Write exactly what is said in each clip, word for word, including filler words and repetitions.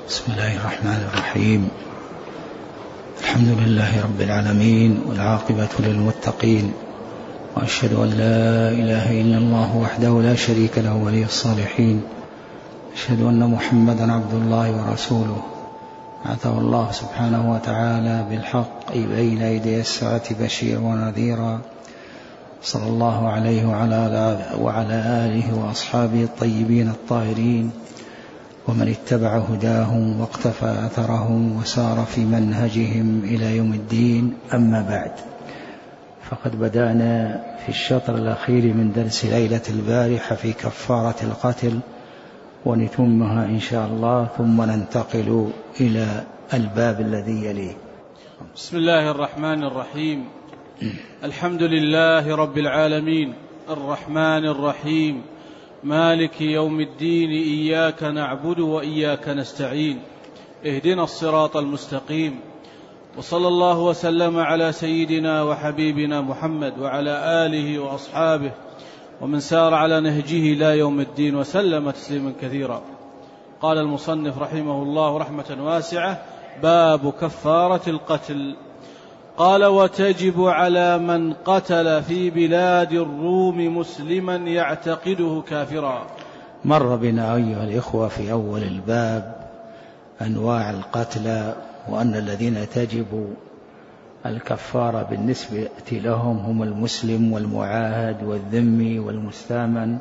بسم الله الرحمن الرحيم. الحمد لله رب العالمين، والعاقبة للمتقين، وأشهد أن لا إله إلا الله وحده لا شريك له ولي الصالحين. أشهد أن محمدا عبد الله ورسوله، بعثه الله سبحانه وتعالى بالحق بين يدي الساعة بشيرا ونذيرا، صلى الله عليه وعلى آله وأصحابه الطيبين الطاهرين، ومن اتبع هداهم واقتفى أثرهم وسار في منهجهم إلى يوم الدين. أما بعد، فقد بدأنا في الشطر الأخير من درس ليلة البارحة في كفارة القتل، ونتمها إن شاء الله، ثم ننتقل إلى الباب الذي يليه. بسم الله الرحمن الرحيم. الحمد لله رب العالمين، الرحمن الرحيم، مالك يوم الدين، إياك نعبد وإياك نستعين، اهدنا الصراط المستقيم، وصلى الله وسلم على سيدنا وحبيبنا محمد وعلى آله وأصحابه ومن سار على نهجه لا يوم الدين، وسلم تسليما كثيرا. قال المصنف رحمه الله رحمة واسعة: باب كفارة القتل. قال: وتجب على من قتل في بلاد الروم مسلما يعتقده كافرا. مر بنا أيها الإخوة في أول الباب أنواع القتل، وأن الذين تجب الكفارة بالنسبة لهم هم المسلم والمعاهد والذمي والمستامن،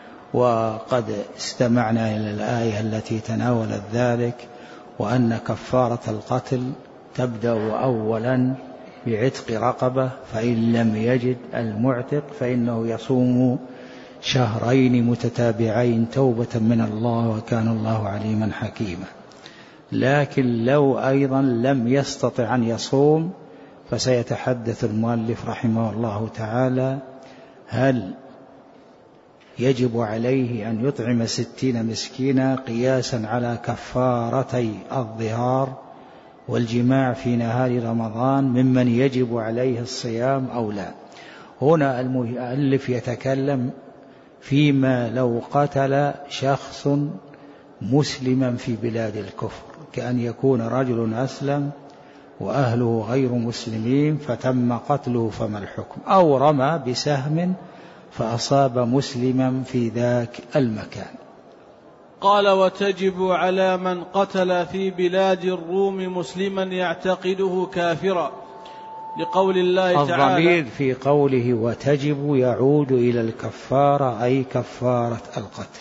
وقد استمعنا إلى الآية التي تناولت ذلك، وأن كفارة القتل تبدأ أولا بعتق رقبة، فإن لم يجد المعتق فإنه يصوم شهرين متتابعين توبة من الله، وكان الله عليما حكيما. لكن لو أيضا لم يستطع أن يصوم، فسيتحدث المؤلف رحمه الله تعالى هل يجب عليه أن يطعم ستين مسكينا قياسا على كفارتي الظهار والجماع في نهار رمضان ممن يجب عليه الصيام أو لا. هنا المؤلف يتكلم فيما لو قتل شخص مسلما في بلاد الكفر، كأن يكون رجل أسلم وأهله غير مسلمين فتم قتله، فما الحكم؟ أو رمى بسهم فأصاب مسلما في ذاك المكان. قال: وتجب على من قتل في بلاد الروم مسلما يعتقده كافرا، لقول الله تعالى. الضمير في قوله وتجب يعود إلى الكفارة، أي كفارة القتل.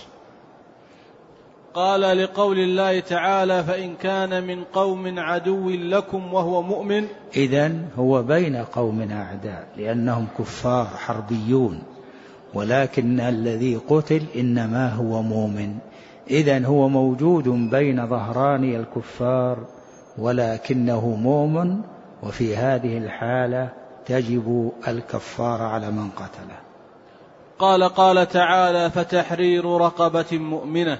قال: لقول الله تعالى: فإن كان من قوم عدو لكم وهو مؤمن. إذن هو بين قوم أعداء، لأنهم كفار حربيون، ولكن الذي قتل إنما هو مؤمن. إذن هو موجود بين ظهراني الكفار ولكنه مؤمن، وفي هذه الحالة تجب الكفارة على من قتله. قال قال تعالى: فتحرير رقبة مؤمنة.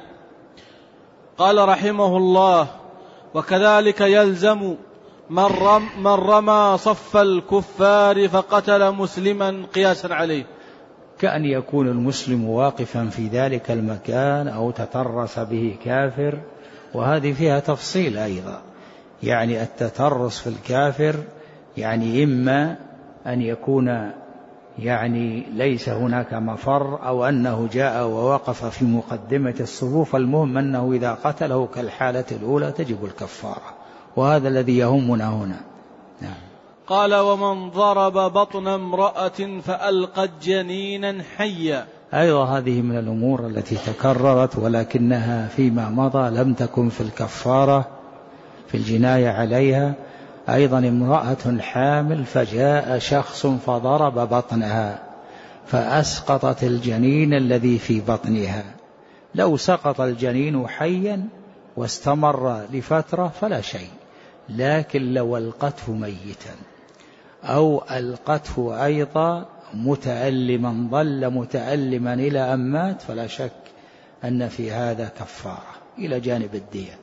قال رحمه الله: وكذلك يلزم من رمى صف الكفار فقتل مسلما قياسا عليه، كأن يكون المسلم واقفا في ذلك المكان أو تترس به كافر، وهذه فيها تفصيل أيضا. يعني التترس في الكافر يعني إما أن يكون يعني ليس هناك مفر، أو أنه جاء ووقف في مقدمة الصفوف، المهم أنه إذا قتله كالحالة الأولى تجب الكفارة، وهذا الذي يهمنا هنا. نعم. قال: ومن ضرب بطن امرأة فألقت جنينا حيا. أيضا هذه من الأمور التي تكررت، ولكنها فيما مضى لم تكن في الكفارة في الجناية عليها. أيضا امرأة حامل فجاء شخص فضرب بطنها فأسقطت الجنين الذي في بطنها. لو سقط الجنين حيا واستمر لفترة فلا شيء، لكن لو ألقته ميتا أو ألقته أيضا متألما ظل متألما إلى أن مات، فلا شك أن في هذا كفارة إلى جانب الدية.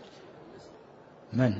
من؟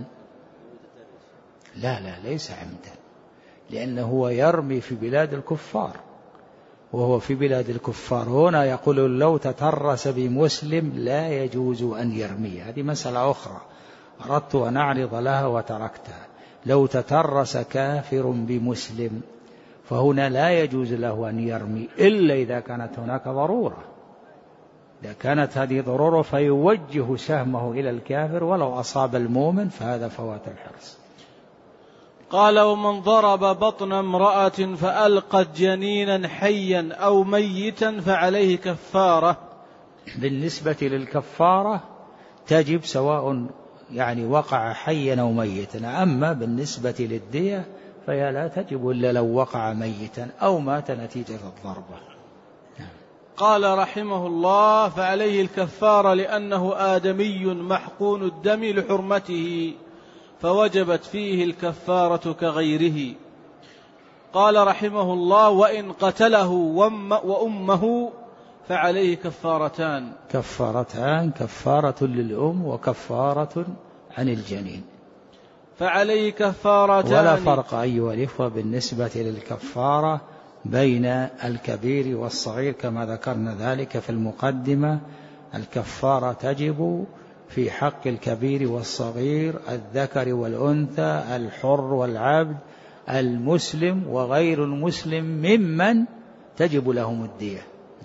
لا لا ليس عمدا، لأنه هو يرمي في بلاد الكفار، وهو في بلاد الكفار. هنا يقول لو تترس بمسلم لا يجوز أن يرمي. هذه مسألة أخرى أردت أن أعرض لها وتركتها. لو تترس كافر بمسلم فهنا لا يجوز له أن يرمي إلا إذا كانت هناك ضرورة. إذا كانت هذه ضرورة فيوجه سهمه إلى الكافر ولو أصاب المؤمن، فهذا فوات الحرص. قال: ومن ضرب بطن امرأة فألقت جنينا حيا أو ميتا فعليه كفارة. بالنسبة للكفارة تجب سواء يعني وقع حيا أو ميتا، أما بالنسبة للدية فهي لا تجب إلا لو وقع ميتا أو مات نتيجة الضربة. قال رحمه الله: فعليه الكفارة لأنه آدمي محقون الدم لحرمته، فوجبت فيه الكفارة كغيره. قال رحمه الله: وإن قتله وأمه فعليه كفارتان. كفارتان، كفارة للأم وكفارة عن الجنين. فعليه كفارتان. ولا فرق أيها الإخوة بالنسبة للكفارة بين الكبير والصغير كما ذكرنا ذلك في المقدمة. الكفارة تجب في حق الكبير والصغير، الذكر والأنثى، الحر والعبد، المسلم وغير المسلم ممن تجب لهم الدية.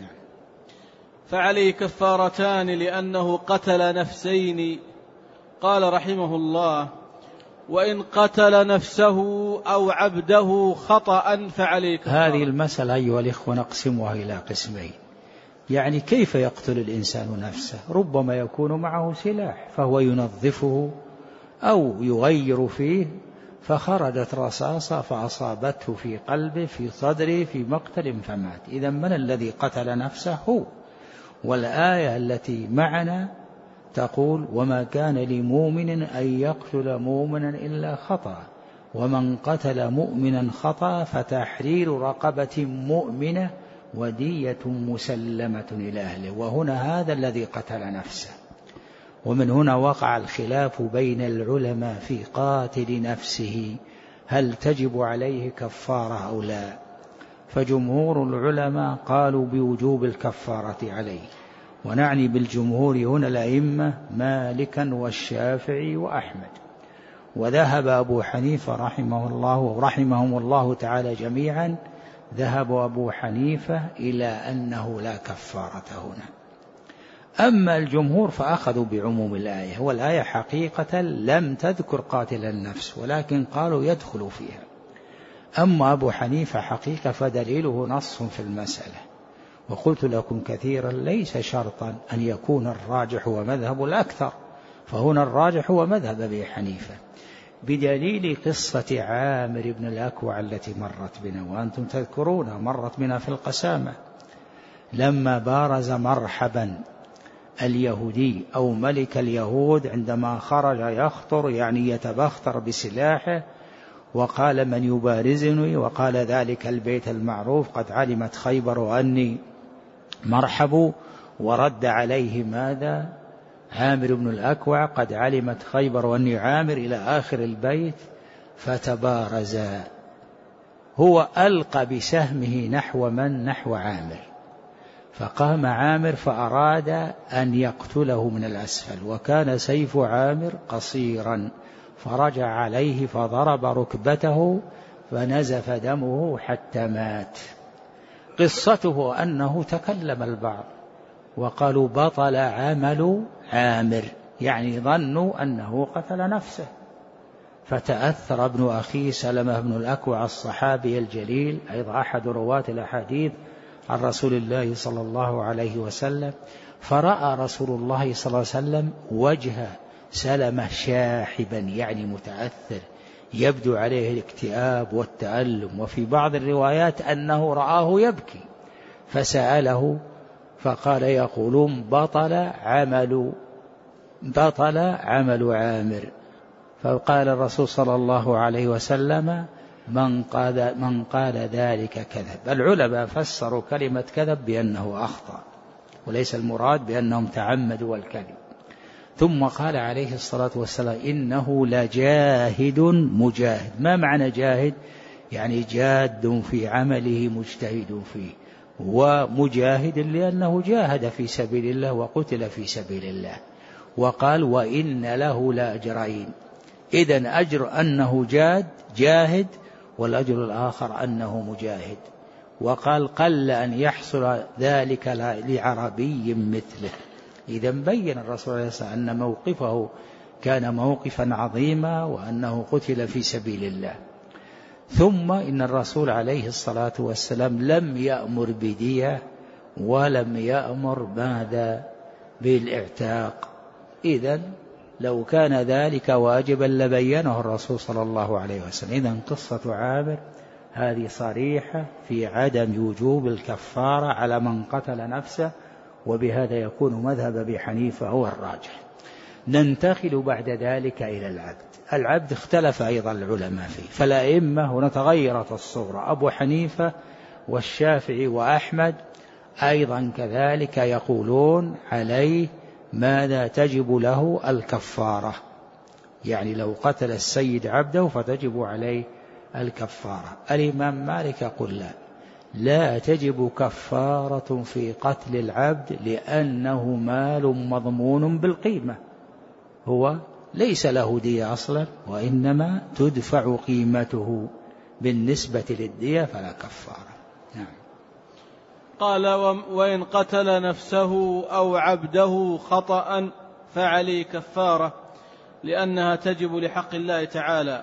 فعليه كفارتان لأنه قتل نفسين. قال رحمه الله: وإن قتل نفسه أو عبده خطأ فعليه كفارة. هذه المسألة أيها الإخوة نقسمها إلى قسمين. يعني كيف يقتل الإنسان نفسه؟ ربما يكون معه سلاح فهو ينظفه أو يغير فيه فخرجت رصاصة فأصابته في قلبه في صدره في مقتل فمات. إذا من الذي قتل نفسه؟ هو. والآية التي معنا تقول: وما كان لمؤمن أن يقتل مؤمنا إلا خطأ، ومن قتل مؤمنا خطأ فتحرير رقبة مؤمنة ودية مسلمة إلى أهله. وهنا هذا الذي قتل نفسه. ومن هنا وقع الخلاف بين العلماء في قاتل نفسه هل تجب عليه كفارة أو لا. فجمهور العلماء قالوا بوجوب الكفارة عليه، ونعني بالجمهور هنا الأئمة مالكا والشافعي وأحمد. وذهب أبو حنيفة رحمه الله ورحمهم الله تعالى جميعا، ذهب أبو حنيفة إلى أنه لا كفارة هنا. أما الجمهور فأخذوا بعموم الآية، والآية حقيقة لم تذكر قاتل النفس ولكن قالوا يدخل فيها. أما أبو حنيفة حقيقة فدليله نص في المسألة. وقلت لكم كثيرا ليس شرطا أن يكون الراجح هو مذهب الأكثر، فهنا الراجح هو مذهب أبي حنيفة بدليل قصة عامر بن الأكوع التي مرت بنا وأنتم تذكرونها، مرت بنا في القسامة، لما بارز مرحبا اليهودي أو ملك اليهود عندما خرج يخطر يعني يتبختر بسلاحه، وقال: من يبارزني؟ وقال: ذلك البيت المعروف قد علمت خيبر وأني مرحب. ورد عليه ماذا؟ عامر بن الأكوع قد علمت خيبر وأني عامر إلى آخر البيت. فتبارز، هو ألقى بسهمه نحو من؟ نحو عامر. فقام عامر فأراد أن يقتله من الأسفل، وكان سيف عامر قصيرا، فرجع عليه فضرب ركبته فنزف دمه حتى مات. قصته أنه تكلم البعض وقالوا: بطل عمل عامر، يعني ظنوا أنه قتل نفسه. فتأثر ابن أخي سلمة بن الأكوع الصحابي الجليل أيضا أحد رواة الأحاديث عن رسول الله صلى الله عليه وسلم، فرأى رسول الله صلى الله عليه وسلم وجه سلمة شاحبا يعني متأثر، يبدو عليه الاكتئاب والتألم، وفي بعض الروايات أنه رآه يبكي، فسأله فقال: يقولون بطل عمل بطل عمل عامر. فقال الرسول صلى الله عليه وسلم: من قال, من قال ذلك كذب. العلماء فسروا كلمة كذب بأنه أخطأ، وليس المراد بأنهم تعمدوا الكذب. ثم قال عليه الصلاة والسلام: إنه لجاهد مجاهد. ما معنى جاهد؟ يعني جاد في عمله مجتهد فيه. ومجاهد لأنه جاهد في سبيل الله وقتل في سبيل الله. وقال وإن له لأجرين، إذن أجر أنه جاد جاهد، والأجر الآخر أنه مجاهد. وقال قل أن يحصل ذلك لعربي مثله. إذن بين الرسول عليه الصلاة والسلام أن موقفه كان موقفا عظيما وأنه قتل في سبيل الله. ثم إن الرسول عليه الصلاة والسلام لم يأمر بدية ولم يأمر ماذا بالاعتاق. إذن لو كان ذلك واجبا لبينه الرسول صلى الله عليه وسلم. إذن قصة عامر هذه صريحة في عدم وجوب الكفارة على من قتل نفسه، وبهذا يكون مذهب أبي حنيفة هو الراجح. ننتقل بعد ذلك إلى العبد. العبد اختلف أيضا العلماء فيه، فالأئمة ونتغيرت الصورة، أبو حنيفة والشافعي وأحمد أيضا كذلك يقولون عليه ماذا تجب له الكفارة، يعني لو قتل السيد عبده فتجب عليه الكفارة. الإمام مالك يقول لا لا تجب كفارة في قتل العبد لأنه مال مضمون بالقيمة، هو ليس له دية أصلا وإنما تدفع قيمته، بالنسبة للدية فلا كفارة. نعم. قال وإن قتل نفسه أو عبده خطأ فعليه كفارة لأنها تجب لحق الله تعالى.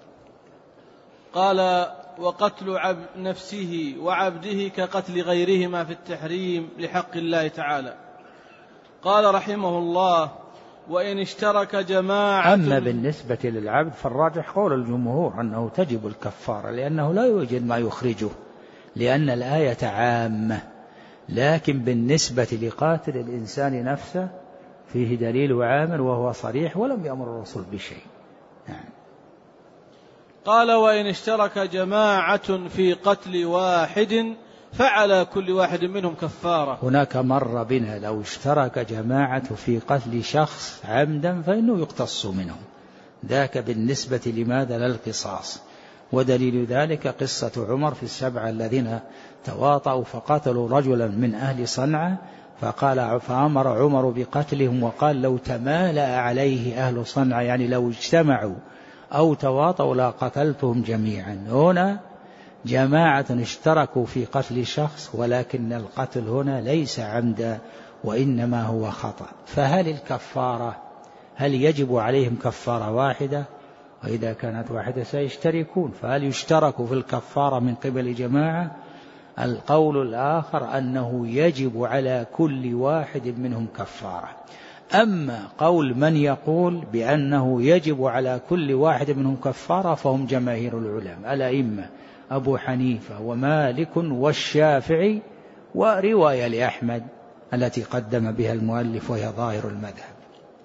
قال وقتل عبد نفسه وعبده كقتل غيرهما في التحريم لحق الله تعالى. قال رحمه الله وإن اشترك جماعة. أما بالنسبة للعبد فالراجح قول الجمهور أنه تجب الكفارة، لأنه لا يوجد ما يخرجه، لأن الآية عامة. لكن بالنسبة لقاتل الإنسان نفسه فيه دليل عامل وهو صريح ولم يأمر الرسول بشيء. نعم. قال وإن اشترك جماعة في قتل واحد فعلى كل واحد منهم كفارة. هناك مر بنا لو اشترك جماعة في قتل شخص عمدا فإنه يقتص منهم، ذاك بالنسبة لماذا للقصاص. ودليل ذلك قصة عمر في السبعة الذين تواطؤوا فقتلوا رجلا من أهل صنعاء، فقال فأمر عمر بقتلهم وقال لو تمالأ عليه أهل صنعاء، يعني لو اجتمعوا أو تواطؤوا لقتلتهم جميعا. هنا جماعة اشتركوا في قتل شخص، ولكن القتل هنا ليس عمدا وإنما هو خطأ. فهل الكفارة هل يجب عليهم كفارة واحدة؟ وإذا كانت واحدة سيشتركون، فهل يشتركوا في الكفارة من قبل جماعة؟ القول الآخر أنه يجب على كل واحد منهم كفارة. أما قول من يقول بأنه يجب على كل واحد منهم كفارة فهم جماهير العلماء الأئمة أبو حنيفة ومالك والشافعي، ورواية لأحمد التي قدم بها المؤلف وهي ظاهر المذهب.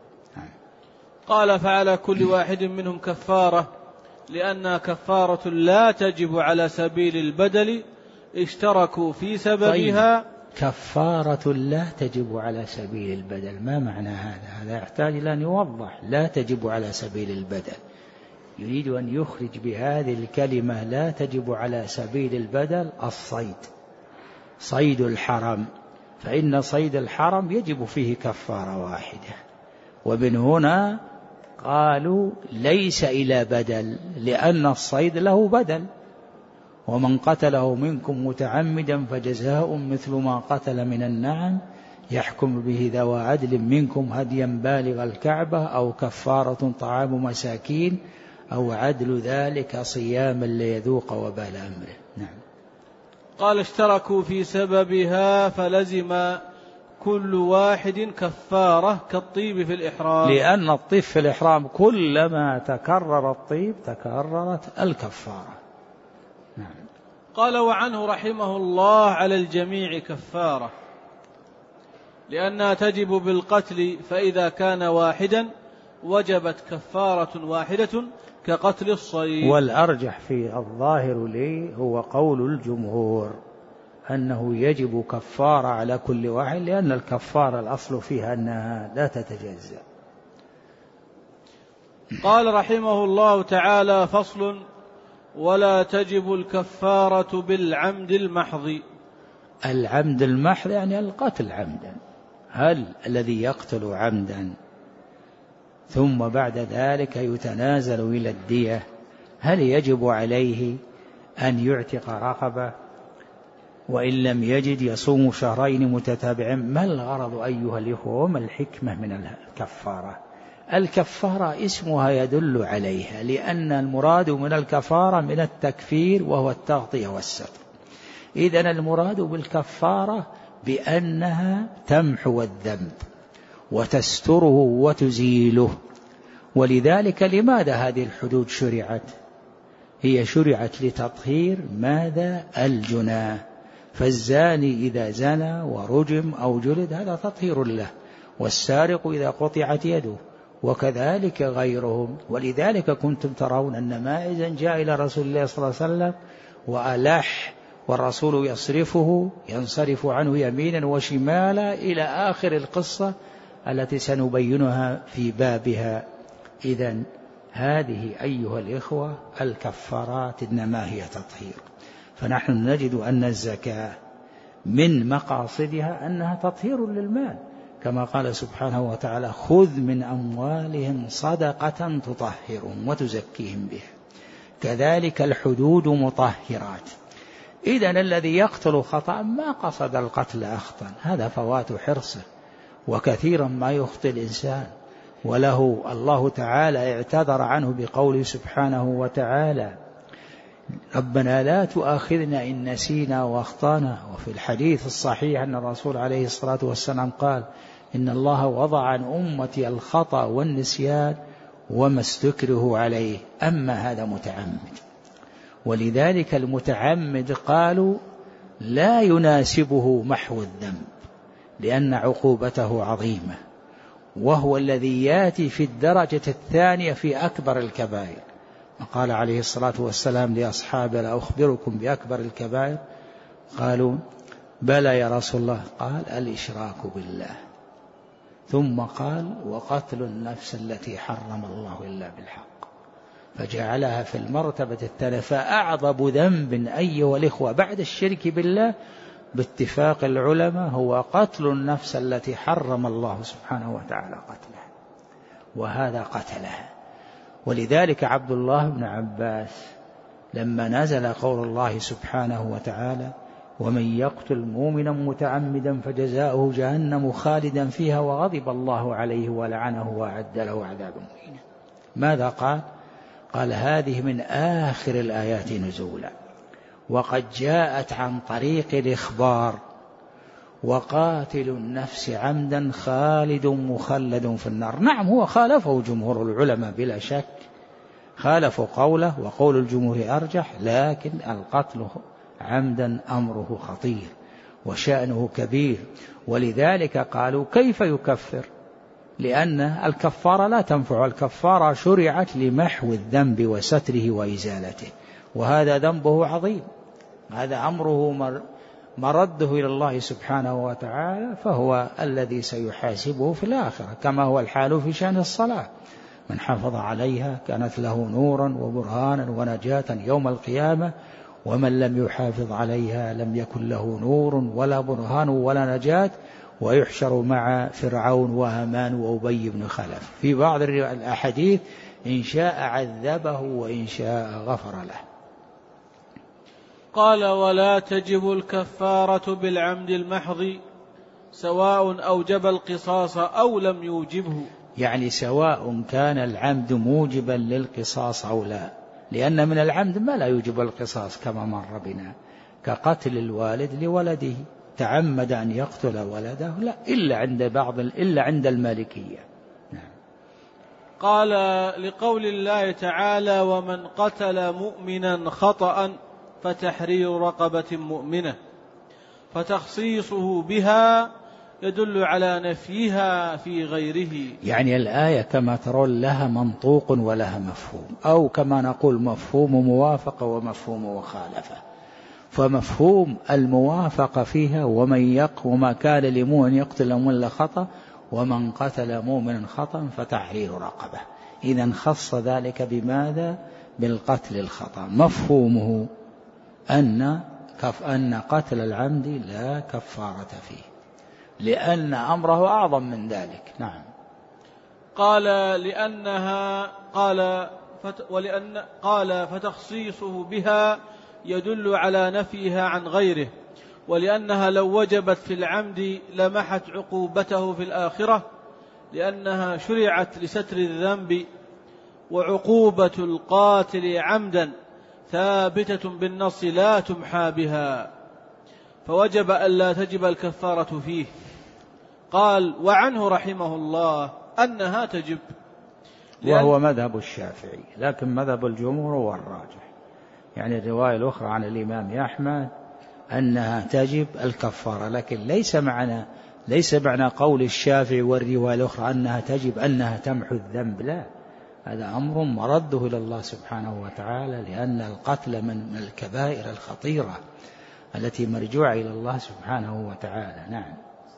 قال فعلى كل واحد منهم كفارة لأنها كفارة لا تجب على سبيل البدل اشتركوا في سببها. طيب. كفارة لا تجب على سبيل البدل، ما معنى هذا؟ هذا يحتاج إلى أن يوضح. لا تجب على سبيل البدل، يريد أن يخرج بهذه الكلمة لا تجب على سبيل البدل الصيد، صيد الحرم، فإن صيد الحرم يجب فيه كفارة واحدة. ومن هنا قالوا ليس إلى بدل، لأن الصيد له بدل. ومن قتله منكم متعمدا فجزاء مثل ما قتل من النعم يحكم به ذوى عدل منكم هديا بالغ الكعبة أو كفارة طعام مساكين أو عدل ذلك صياما ليذوق وبال أمره. نعم. قال اشتركوا في سببها فلزم كل واحد كفارة كالطيب في الإحرام، لأن الطيب في الإحرام كلما تكرر الطيب تكررت الكفارة. نعم. قال وعنه رحمه الله على الجميع كفارة لأنها تجب بالقتل، فإذا كان واحدا وجبت كفارة واحدة كقتل الصيد. والأرجح في الظاهر لي هو قول الجمهور أنه يجب كفارة على كل واحد، لأن الكفارة الأصل فيها أنها لا تتجزأ. قال رحمه الله تعالى فصل ولا تجب الكفارة بالعمد المحض. العمد المحض يعني القتل عمدا. هل الذي يقتل عمدا ثم بعد ذلك يتنازل إلى الدية هل يجب عليه أن يعتق رقبة؟ وإن لم يجد يصوم شهرين متتابعين. ما الغرض أيها الإخوة وما الحكمة من الكفارة؟ الكفارة اسمها يدل عليها، لأن المراد من الكفارة من التكفير وهو التغطية والستر. إذن المراد بالكفارة بأنها تمحو الذنب وتستره وتزيله. ولذلك لماذا هذه الحدود شرعت؟ هي شرعت لتطهير ماذا؟ الجناه. فالزاني إذا زنى ورجم أو جلد هذا تطهير له، والسارق إذا قطعت يده، وكذلك غيرهم. ولذلك كنتم ترون أن ماعزا جاء إلى رسول الله صلى الله عليه وسلم وألح، والرسول يصرفه ينصرف عنه يمينا وشمالا إلى آخر القصة التي سنبينها في بابها. إذن هذه أيها الإخوة الكفارات إنما هي تطهير. فنحن نجد أن الزكاة من مقاصدها أنها تطهير للمال، كما قال سبحانه وتعالى: خذ من أموالهم صدقة تطهرهم وتزكيهم بها. كذلك الحدود مطهرات. إذن الذي يقتل خطأ ما قصد القتل أخطأ، هذا فوات حرصه. وكثيرا ما يخطئ الإنسان وله الله تعالى اعتذر عنه بقوله سبحانه وتعالى: ربنا لا تؤاخذنا إن نسينا واخطأنا. وفي الحديث الصحيح أن الرسول عليه الصلاة والسلام قال: إن الله وضع عن أمتي الخطأ والنسيان وما استكره عليه، أما هذا متعمد. ولذلك المتعمد قالوا لا يناسبه محو الذنب، لأن عقوبته عظيمة، وهو الذي يأتي في الدرجة الثانية في أكبر الكبائر. قال عليه الصلاة والسلام لأصحابه: لا أخبركم بأكبر الكبائر؟ قالوا: بلى يا رسول الله. قال: الإشراك بالله. ثم قال: وقتل النفس التي حرم الله إلا بالحق. فجعلها في المرتبة الثانية. فأعظم ذنب أيها الإخوة بعد الشرك بالله باتفاق العلماء هو قتل النفس التي حرم الله سبحانه وتعالى قتلها، وهذا قتلها. ولذلك عبد الله بن عباس لما نزل قول الله سبحانه وتعالى: ومن يقتل مؤمنا متعمدا فجزاؤه جهنم خالدا فيها وغضب الله عليه ولعنه وأعد له عذابا مهينا، ماذا قال؟ قال: هذه من آخر الآيات نزولا، وقد جاءت عن طريق الإخبار: وقاتل النفس عمدا خالد مخلد في النار. نعم، هو خالفه جمهور العلماء بلا شك، خالفوا قوله، وقول الجمهور أرجح، لكن القتل عمدا أمره خطير وشأنه كبير. ولذلك قالوا: كيف يكفر؟ لأن الكفارة لا تنفع، الكفارة شرعت لمحو الذنب وستره وإزالته، وهذا ذنبه عظيم، هذا أمره مرده إلى الله سبحانه وتعالى، فهو الذي سيحاسبه في الآخرة، كما هو الحال في شأن الصلاة: من حافظ عليها كانت له نورا وبرهانا ونجاة يوم القيامة، ومن لم يحافظ عليها لم يكن له نور ولا برهان ولا نجاة، ويحشر مع فرعون وهامان وأبي بن خلف. في بعض الأحاديث: إن شاء عذبه وإن شاء غفر له. قال: ولا تجب الكفارة بالعمد المحض سواء أوجب القصاص أو لم يوجبه. يعني سواء كان العمد موجبا للقصاص أو لا، لأن من العمد ما لا يوجب القصاص كما مر بنا، كقتل الوالد لولده، تعمد أن يقتل ولده لا، إلا عند بعض إلا عند المالكية. نعم. قال: لقول الله تعالى: ومن قتل مؤمنا خطأ فتحرير رقبة مؤمنة، فتخصيصه بها يدل على نفيها في غيره. يعني الآية كما ترون لها منطوق ولها مفهوم، أو كما نقول مفهوم موافقة ومفهوم مخالفة. فمفهوم الموافقة فيها: ومن يق وما كان لمؤمن يقتل مؤمنا خطأ ومن قتل مؤمنا خطأ فتحرير رقبة. إذن خص ذلك بماذا؟ بالقتل الخطأ. مفهومه أن كف أن قتل العمد لا كفارة فيه، لأن أمره أعظم من ذلك. نعم. قال لأنها قال فت ولأن قال فتخصيصه بها يدل على نفيها عن غيره، ولأنها لو وجبت في العمد لمحت عقوبته في الآخرة، لأنها شرعت لستر الذنب، وعقوبة القاتل عمدا ثابتة بالنص لا تمحى بها، فوجب ألا تجب الكفارة فيه. قال وعنه رحمه الله أنها تجب، وهو مذهب الشافعي، لكن مذهب الجمهور هو الراجح. يعني الرواية الأخرى عن الإمام أحمد أنها تجب الكفارة، لكن ليس معنى ليس معنى قول الشافعي والرواية الأخرى أنها تجب أنها تمحو الذنب، لا، هذا أمر مرده إلى الله سبحانه وتعالى، لأن القتل من الكبائر الخطيرة التي مرجوعة إلى الله سبحانه وتعالى. نعم.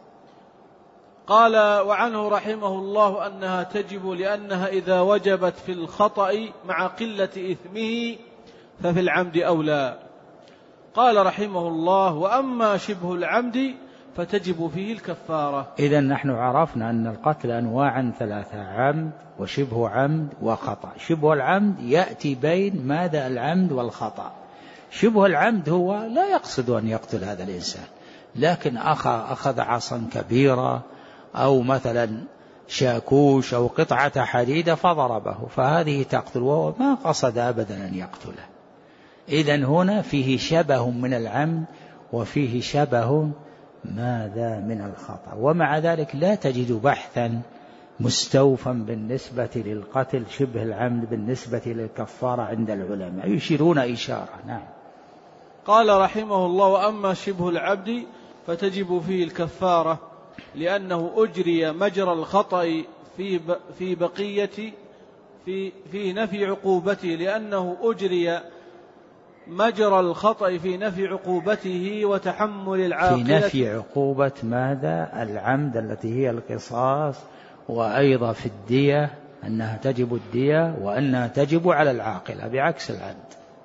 قال وعنه رحمه الله أنها تجب لأنها إذا وجبت في الخطأ مع قلة إثمه ففي العمد أولى. قال رحمه الله وأما شبه العمد فتجب فيه الكفارة. إذن نحن عرفنا أن القتل أنواعا ثلاثة: عمد وشبه عمد وخطأ. شبه العمد يأتي بين ماذا العمد والخطأ. شبه العمد هو لا يقصد أن يقتل هذا الإنسان، لكن أخذ عصا كبيرة أو مثلا شاكوش أو قطعة حديدة فضربه، فهذه تقتل، وهو ما قصد أبدا أن يقتله. إذن هنا فيه شبه من العمد وفيه شبه ماذا من الخطأ، ومع ذلك لا تجد بحثا مستوفا بالنسبة للقتل شبه العمد بالنسبة للكفارة عند العلماء، يشيرون إشارة. نعم. قال رحمه الله وأما شبه العبد فتجب فيه الكفارة لأنه أجري مجرى الخطأ في في بقية في في نفي عقوبته، لأنه أجري مجرى الخطأ في نفي عقوبته وتحمل العاقلة. في نفي عقوبة ماذا؟ العمد التي هي القصاص، وأيضا في الدية أنها تجب الدية وأنها تجب على العاقلة بعكس العمد.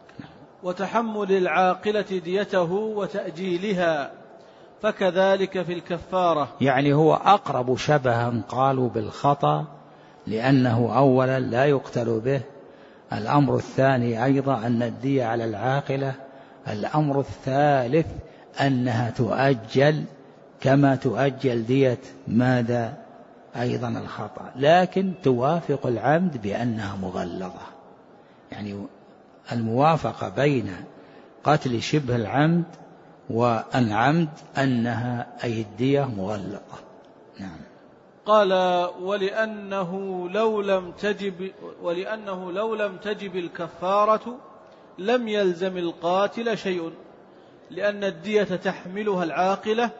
وتحمل العاقلة ديته وتأجيلها، فكذلك في الكفارة. يعني هو أقرب شبها قالوا بالخطأ، لأنه أولا لا يقتل به. الأمر الثاني أيضا أن الدية على العاقلة. الأمر الثالث أنها تؤجل كما تؤجل دية ماذا أيضا الخطأ، لكن توافق العمد بأنها مغلظة. يعني الموافقة بين قتل شبه العمد والعمد أنها أي الدية مغلظة. نعم. قال ولأنه لو لم تجب ولأنه لو لم تجب الكفارة لم يلزم القاتل شيء، لأن الدية تحملها العاقلة.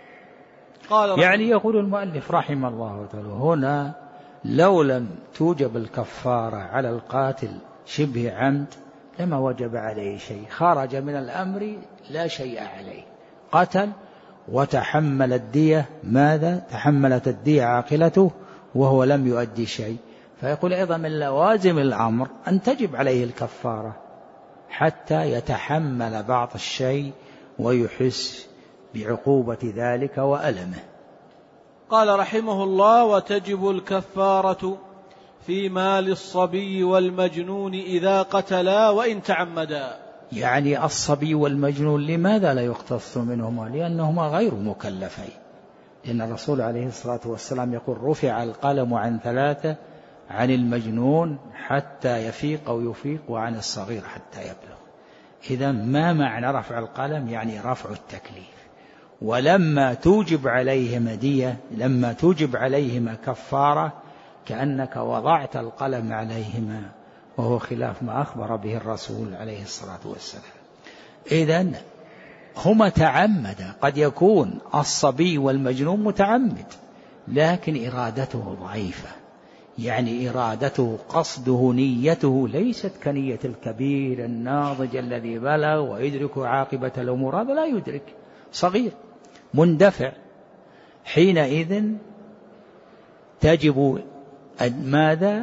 قال يعني يقول المؤلف رحمه الله تعالى هنا لو لم توجب الكفارة على القاتل شبه عمد لما وجب عليه شيء، خرج من الأمر لا شيء عليه، قتل وتحمل الدية ماذا؟ تحملت الدية عاقلته وهو لم يؤدي شيء، فيقول أيضا من لوازم الأمر أن تجب عليه الكفارة حتى يتحمل بعض الشيء ويحس بعقوبة ذلك وألمه. قال رحمه الله وتجب الكفارة في مال الصبي والمجنون إذا قتلا وإن تعمدا. يعني الصبي والمجنون لماذا لا يقتص منهما؟ لأنهما غير مكلفين، لأن الرسول عليه الصلاة والسلام يقول رفع القلم عن ثلاثة: عن المجنون حتى يفيق أو يفيق، وعن الصغير حتى يبلغ. إذا ما معنى رفع القلم؟ يعني رفع التكليف. ولما توجب عليهما دية، لما توجب عليهما كفارة، كأنك وضعت القلم عليهما، وهو خلاف ما أخبر به الرسول عليه الصلاة والسلام. إذن هما تعمد، قد يكون الصبي والمجنون متعمد لكن إرادته ضعيفة، يعني إرادته قصده نيته ليست كنية الكبير الناضج الذي بلغ ويدرك عاقبة الأمور، هذا لا يدرك، صغير مندفع. حينئذ تجب ماذا؟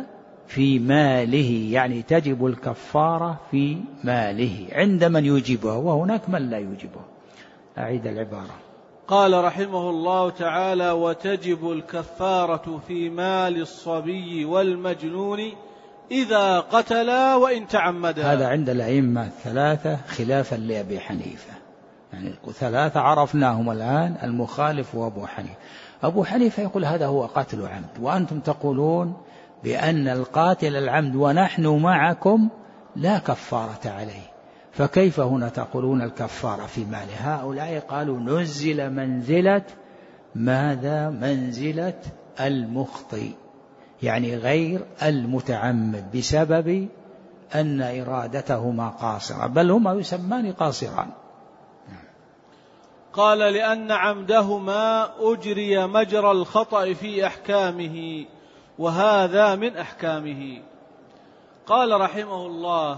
في ماله، يعني تجب الكفارة في ماله عند من يجيبها، وهناك من لا يجيبها. أعيد العبارة. قال رحمه الله تعالى: وتجب الكفارة في مال الصبي والمجنون إذا قتلا وإن تعمدا. هذا عند الأئمة الثلاثة خلافا لأبي حنيفة، يعني ثلاثة عرفناهم الآن، المخالف وأبو حنيفة. أبو حنيفة يقول هذا هو قتل عمد، وأنتم تقولون بأن القاتل العمد ونحن معكم لا كفارة عليه، فكيف هنا تقولون الكفارة في ماله؟ هؤلاء قالوا نزل منزلة ماذا؟ منزلة المخطئ، يعني غير المتعمد، بسبب أن إرادتهما قاصرة، بل هما يسمان قاصران. قال: لأن عمدهما أجري مجرى الخطأ في أحكامه، وهذا من أحكامه. قال رحمه الله: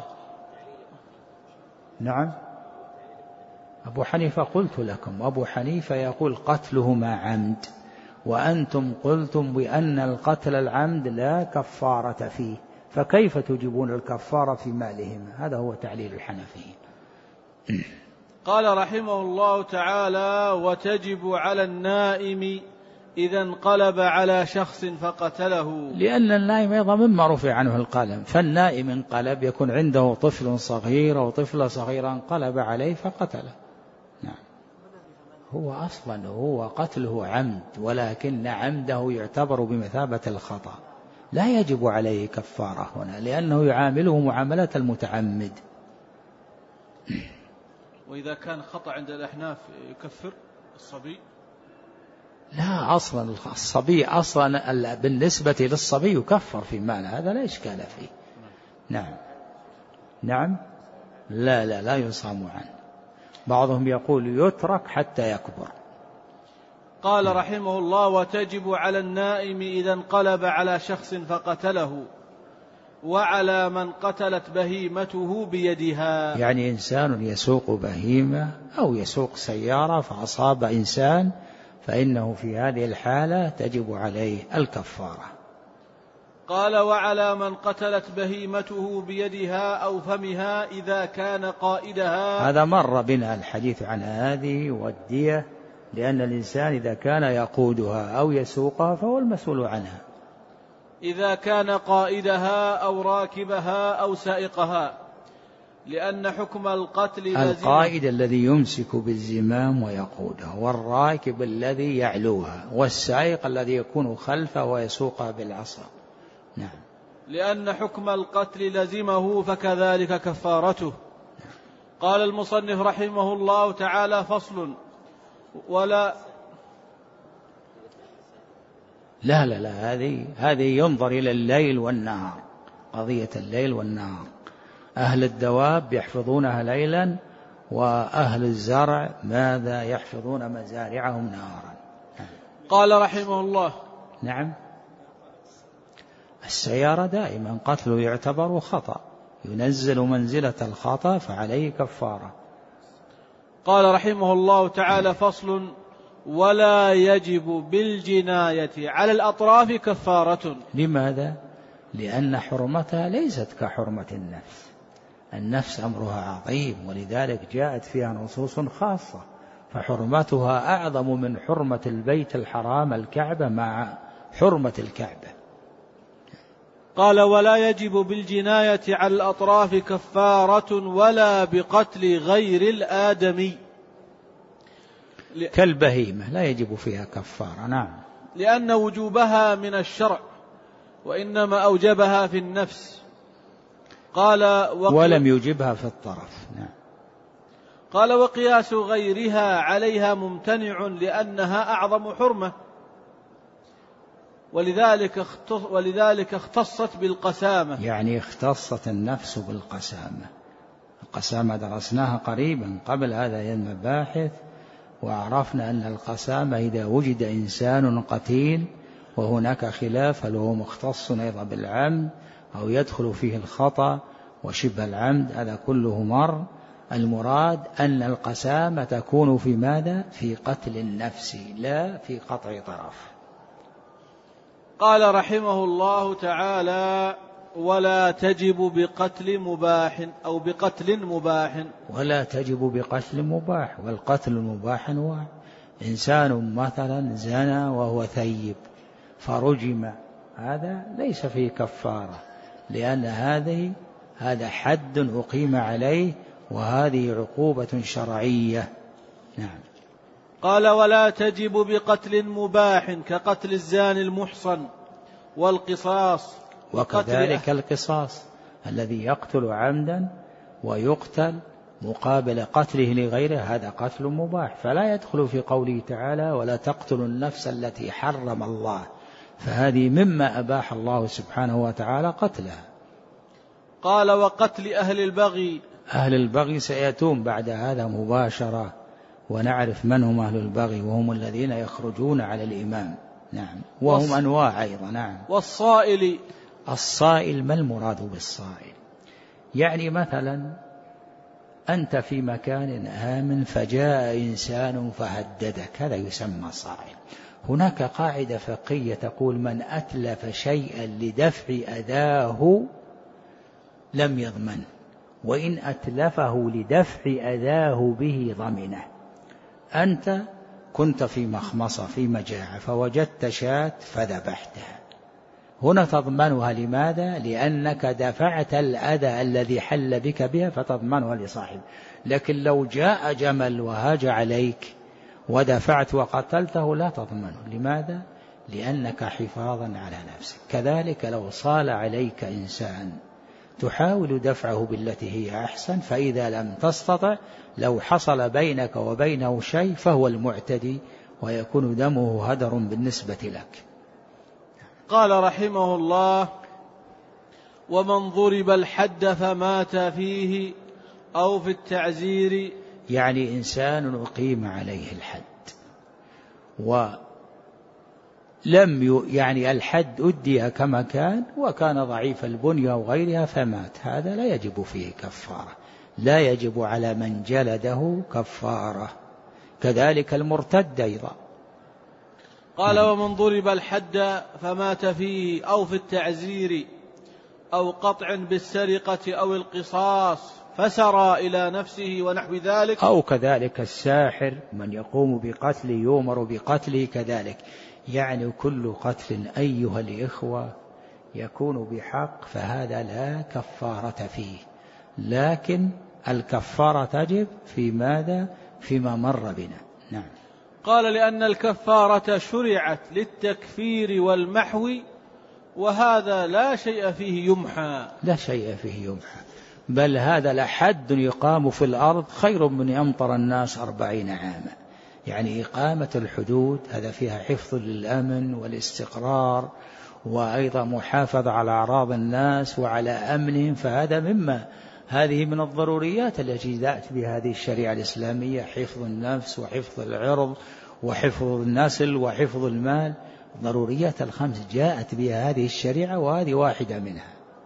نعم. أبو حنيفة قلت لكم، أبو حنيفة يقول قتلهما عمد، وأنتم قلتم بأن القتل العمد لا كفارة فيه، فكيف تجيبون الكفارة في مالهما؟ هذا هو تعليل الحنفيين. قال رحمه الله تعالى: وتجب على النائم إذا انقلب على شخص فقتله. لأن النائم أيضا مما رفع عنه القلم، فالنائم انقلب يكون عنده طفل صغير أو طفلة صغيرة انقلب عليه فقتله. نعم. هو أصلا هو قتله عمد، ولكن عمده يعتبر بمثابة الخطأ، لا يجب عليه كفارة هنا، لأنه يعامله معاملة المتعمد. وإذا كان خطأ عند الأحناف يكفر الصبي؟ لا، أصلا الصبي أصلا بالنسبة للصبي يكفر في ماله، هذا لا إشكال فيه. نعم. نعم. لا لا لا يصام عنه، بعضهم يقول يترك حتى يكبر. قال رحمه الله: وتجب على النائم إذا انقلب على شخص فقتله، وعلى من قتلت بهيمته بيدها. يعني إنسان يسوق بهيمة أو يسوق سيارة فأصاب إنسان، فإنه في هذه الحالة تجب عليه الكفارة. قال: وعلى من قتلت بهيمته بيدها أو فمها إذا كان قائدها. هذا مر بنا الحديث عن هذه والدية، لأن الإنسان إذا كان يقودها أو يسوقها فهو المسؤول عنها. إذا كان قائدها أو راكبها أو سائقها، لأن حكم القتل لازم. القائد الذي يمسك بالزمام ويقودها، والراكب الذي يعلوها، والسائق الذي يكون خلفه ويسوقها بالعصا. نعم. لأن حكم القتل لزمه فكذلك كفارته. قال المصنف رحمه الله تعالى: فصل. ولا لا لا لا هذه هذه ينظر إلى الليل والنهار، قضية الليل والنهار. أهل الدواب يحفظونها ليلا، وأهل الزرع ماذا؟ يحفظون مزارعهم نهارا. قال رحمه الله: نعم. السيارة دائما قتله يعتبر خطأ، ينزل منزلة الخطأ فعليه كفارة. قال رحمه الله تعالى: فصل. ولا يجب بالجناية على الأطراف كفارة. لماذا؟ لأن حرمتها ليست كحرمة النفس، النفس أمرها عظيم، ولذلك جاءت فيها نصوص خاصة، فحرمتها أعظم من حرمة البيت الحرام الكعبة مع حرمة الكعبة. قال: ولا يجب بالجناية على الأطراف كفارة ولا بقتل غير الآدمي، كالبهيمة لا يجب فيها كفارة. نعم. لأن وجوبها من الشرع، وإنما أوجبها في النفس. قال: ولم يوجبها في الطرف. نعم. قال: وقياس غيرها عليها ممتنع لأنها أعظم حرمة، ولذلك ولذلك اختصت بالقسامة. يعني اختصت النفس بالقسامة. القسامة درسناها قريبا قبل هذا المباحث، وعرفنا أن القسامة إذا وجد إنسان قتيل وهناك خلاف هل هو مختص أيضا بالعمد أو يدخل فيه الخطأ وشبه العمد، هذا كله مر. المراد أن القسامة تكون في ماذا؟ في قتل النفس لا في قطع طرف. قال رحمه الله تعالى: ولا تجب بقتل مباح أو بقتل مباح. ولا تجب بقتل مباح، والقتل المباح أنواع. إنسان مثلا زنى وهو ثيب فرجم، هذا ليس فيه كفارة، لأن هذه هذا حد أقيم عليه، وهذه عقوبة شرعية. نعم. قال ولا تجب بقتل مباح كقتل الزاني المحصن، والقصاص، وكذلك القصاص الذي يقتل عمدا ويقتل مقابل قتله لغيره، هذا قتل مباح، فلا يدخل في قوله تعالى ولا تقتلوا النفس التي حرم الله، فهذه مما أباح الله سبحانه وتعالى قتلها. قال وقتل أهل البغي. أهل البغي سيأتون بعد هذا مباشرة، ونعرف من هم أهل البغي، وهم الذين يخرجون على الإمام. نعم. وهم أنواع أيضا. نعم. والصائل. الصائل ما المراد بالصائل؟ يعني مثلا أنت في مكان آمن فجاء إنسان فهددك، هذا يسمى صائل. هناك قاعدة فقهية تقول من أتلف شيئا لدفع أذاه لم يضمنه، وإن أتلفه لدفع أذاه به ضمنه. أنت كنت في مخمصة في مجاعة فوجدت شاة فذبحتها، هنا تضمنها. لماذا؟ لأنك دفعت الأذى الذي حل بك بها فتضمنها لصاحبه. لكن لو جاء جمل وهاج عليك ودفعت وقتلته لا تضمنه. لماذا؟ لأنك حفاظا على نفسك. كذلك لو صال عليك إنسان تحاول دفعه بالتي هي أحسن، فإذا لم تستطع لو حصل بينك وبينه شيء فهو المعتدي، ويكون دمه هدر بالنسبة لك. قال رحمه الله ومن ضرب الحد فمات فيه أو في التعزير. يعني إنسان أقيم عليه الحد ولم ي... يعني الحد أدي كما كان وكان ضعيف البنية وغيرها فمات، هذا لا يجب فيه كفارة، لا يجب على من جلده كفارة. كذلك المرتد أيضا. قال ومن ضرب الحد فمات فيه أو في التعزير أو قطع بالسرقة أو القصاص فسرى إلى نفسه ونحو ذلك. أو كذلك الساحر من يقوم بقتل يؤمر بقتله كذلك. يعني كل قتل أيها الإخوة يكون بحق فهذا لا كفارة فيه، لكن الكفارة تجب في ماذا؟ فيما مر بنا. نعم. قال لأن الكفارة شرعت للتكفير والمحو، وهذا لا شيء فيه يمحى. لا شيء فيه يمحى، بل هذا لحد يقام في الأرض خير من يمطر الناس أربعين عاما. يعني إقامة الحدود هذا فيها حفظ للأمن والاستقرار، وأيضا محافظة على أعراض الناس وعلى أمنهم، فهذا مما هذه من الضروريات التي جاءت بها هذه الشريعة الإسلامية، حفظ النفس وحفظ العرض وحفظ النسل وحفظ المال. ضروريات الخمس جاءت بها هذه الشريعة، وهذه واحدة منها.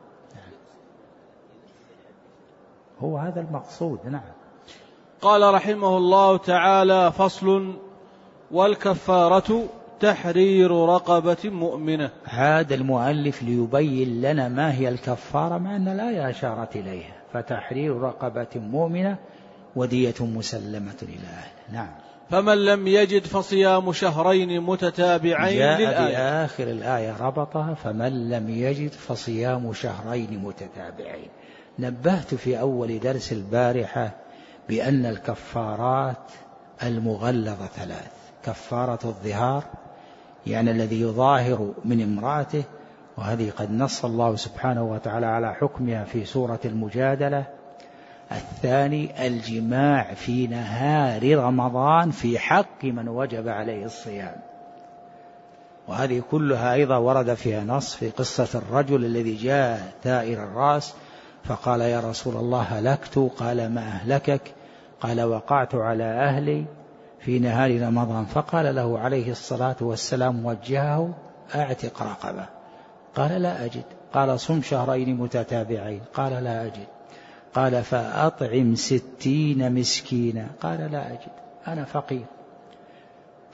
هو هذا المقصود. نعم. قال رحمه الله تعالى فصل والكفارة تحرير رقبة مؤمنة. عاد المؤلف ليبين لنا ما هي الكفارة مع أن الآية أشارت إليها، فتحرير رقبة مؤمنة ودية مسلمة إلى أهله. نعم. فمن لم يجد فصيام شهرين متتابعين جاء للآية. بآخر الآية ربطها فمن لم يجد فصيام شهرين متتابعين. نبهت في أول درس البارحة بأن الكفارات المغلظة ثلاث: كفارة الظهار يعني الذي يظاهر من امرأته، وهذه قد نص الله سبحانه وتعالى على حكمها في سورة المجادلة. الثاني الجماع في نهار رمضان في حق من وجب عليه الصيام، وهذه كلها أيضا ورد فيها نص في قصة الرجل الذي جاء ثائر الرأس فقال يا رسول الله هلكت، قال ما أهلكك؟ قال وقعت على أهلي في نهار رمضان، فقال له عليه الصلاة والسلام وجهه أعتق رقبة، قال لا أجد، قال صم شهرين متتابعين، قال لا أجد، قال فأطعم ستين مسكينا، قال لا أجد أنا فقير،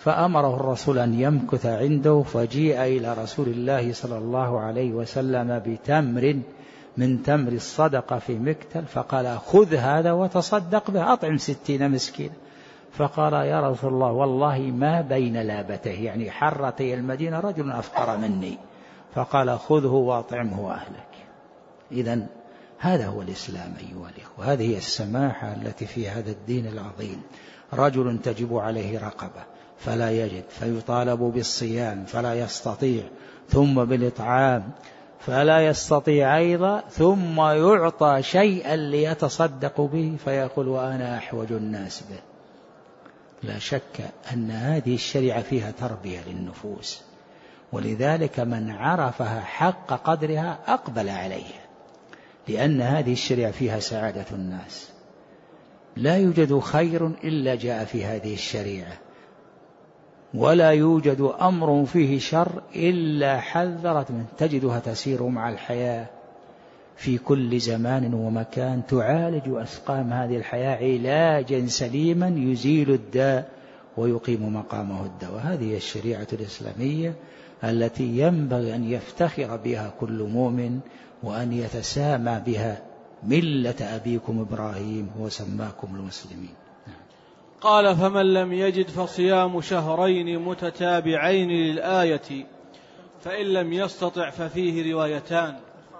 فأمره الرسول أن يمكث عنده، فجيء إلى رسول الله صلى الله عليه وسلم بتمر من تمر الصدقة في مكتل، فقال خذ هذا وتصدق به، أطعم ستين مسكين. فقال يا رسول الله والله ما بين لابته، يعني حرتي المدينة رجل أفقر مني، فقال خذه وأطعمه أهلك. إذن هذا هو الإسلام أيها الإخوة، هذه السماحة التي في هذا الدين العظيم. رجل تجب عليه رقبة فلا يجد، فيطالب بالصيام فلا يستطيع، ثم بالإطعام فلا يستطيع أيضا، ثم يعطى شيئا ليتصدق به فيقول وأنا أحوج الناس به. لا شك أن هذه الشريعة فيها تربية للنفوس، ولذلك من عرفها حق قدرها أقبل عليها، لأن هذه الشريعة فيها سعادة الناس. لا يوجد خير إلا جاء في هذه الشريعة، ولا يوجد أمر فيه شر إلا حذرت منه. تجدها تسير مع الحياة في كل زمان ومكان، تعالج أسقام هذه الحياة علاجا سليما يزيل الداء ويقيم مقامه الدواء. هذه الشريعة الإسلامية التي ينبغي أن يفتخر بها كل مؤمن، وأن يتسامى بها ملة أبيكم إبراهيم وسماكم المسلمين. قال فمن لم يجد فصيام شهرين متتابعين للآية، فإن لم يستطع ففيه روايتان.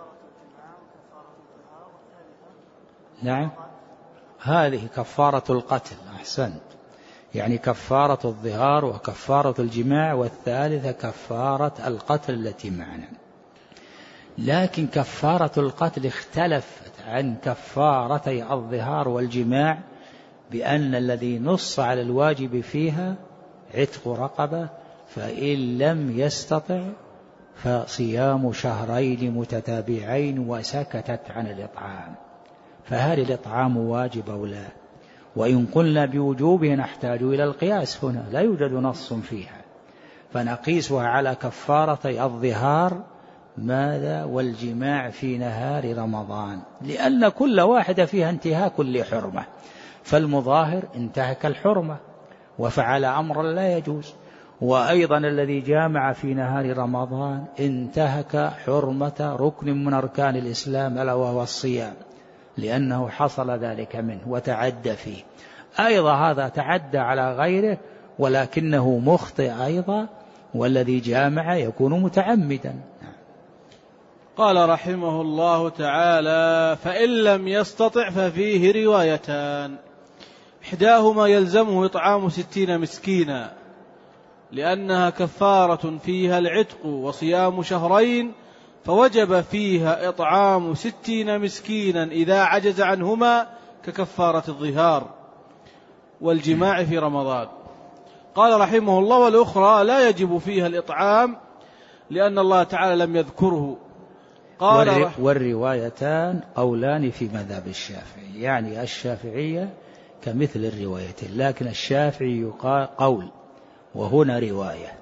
نعم، هذه كفارة القتل. أحسنت، يعني كفارة الظهار وكفارة الجماع، والثالثة كفارة القتل التي معنا. لكن كفارة القتل اختلفت عن كفارتي الظهار والجماع، بأن الذي نص على الواجب فيها عتق رقبة، فإن لم يستطع فصيام شهرين متتابعين، وسكتت عن الإطعام. فهل الإطعام واجب أو لا؟ وإن قلنا بوجوبه نحتاج إلى القياس، هنا لا يوجد نص فيها، فنقيسها على كفارتي الظهار ماذا والجماع في نهار رمضان، لأن كل واحدة فيها انتهاك لحرمة. فالمظاهر انتهك الحرمة وفعل أمرا لا يجوز، وأيضا الذي جامع في نهار رمضان انتهك حرمة ركن من أركان الإسلام ألا وهو الصيام، لأنه حصل ذلك منه وتعدى فيه. أيضا هذا تعدى على غيره ولكنه مخطئ أيضا، والذي جامع يكون متعمدا. قال رحمه الله تعالى فإن لم يستطع ففيه روايتان، إحداهما يلزمه إطعام ستين مسكينا، لأنها كفارة فيها العتق وصيام شهرين، فوجب فيها إطعام ستين مسكينا إذا عجز عنهما ككفارة الظهار والجماع في رمضان. قال رحمه الله والأخرى لا يجب فيها الإطعام لأن الله تعالى لم يذكره. قال والروايتان قولان في مذهب الشافعي، يعني الشافعية كمثل الروايتين، لكن الشافعي قول وهنا رواية.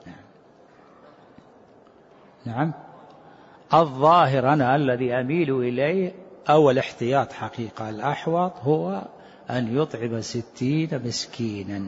نعم، الظاهر أنا الذي أميل إليه أو الاحتياط حقيقة الأحوط هو أن يطعم ستين مسكينا.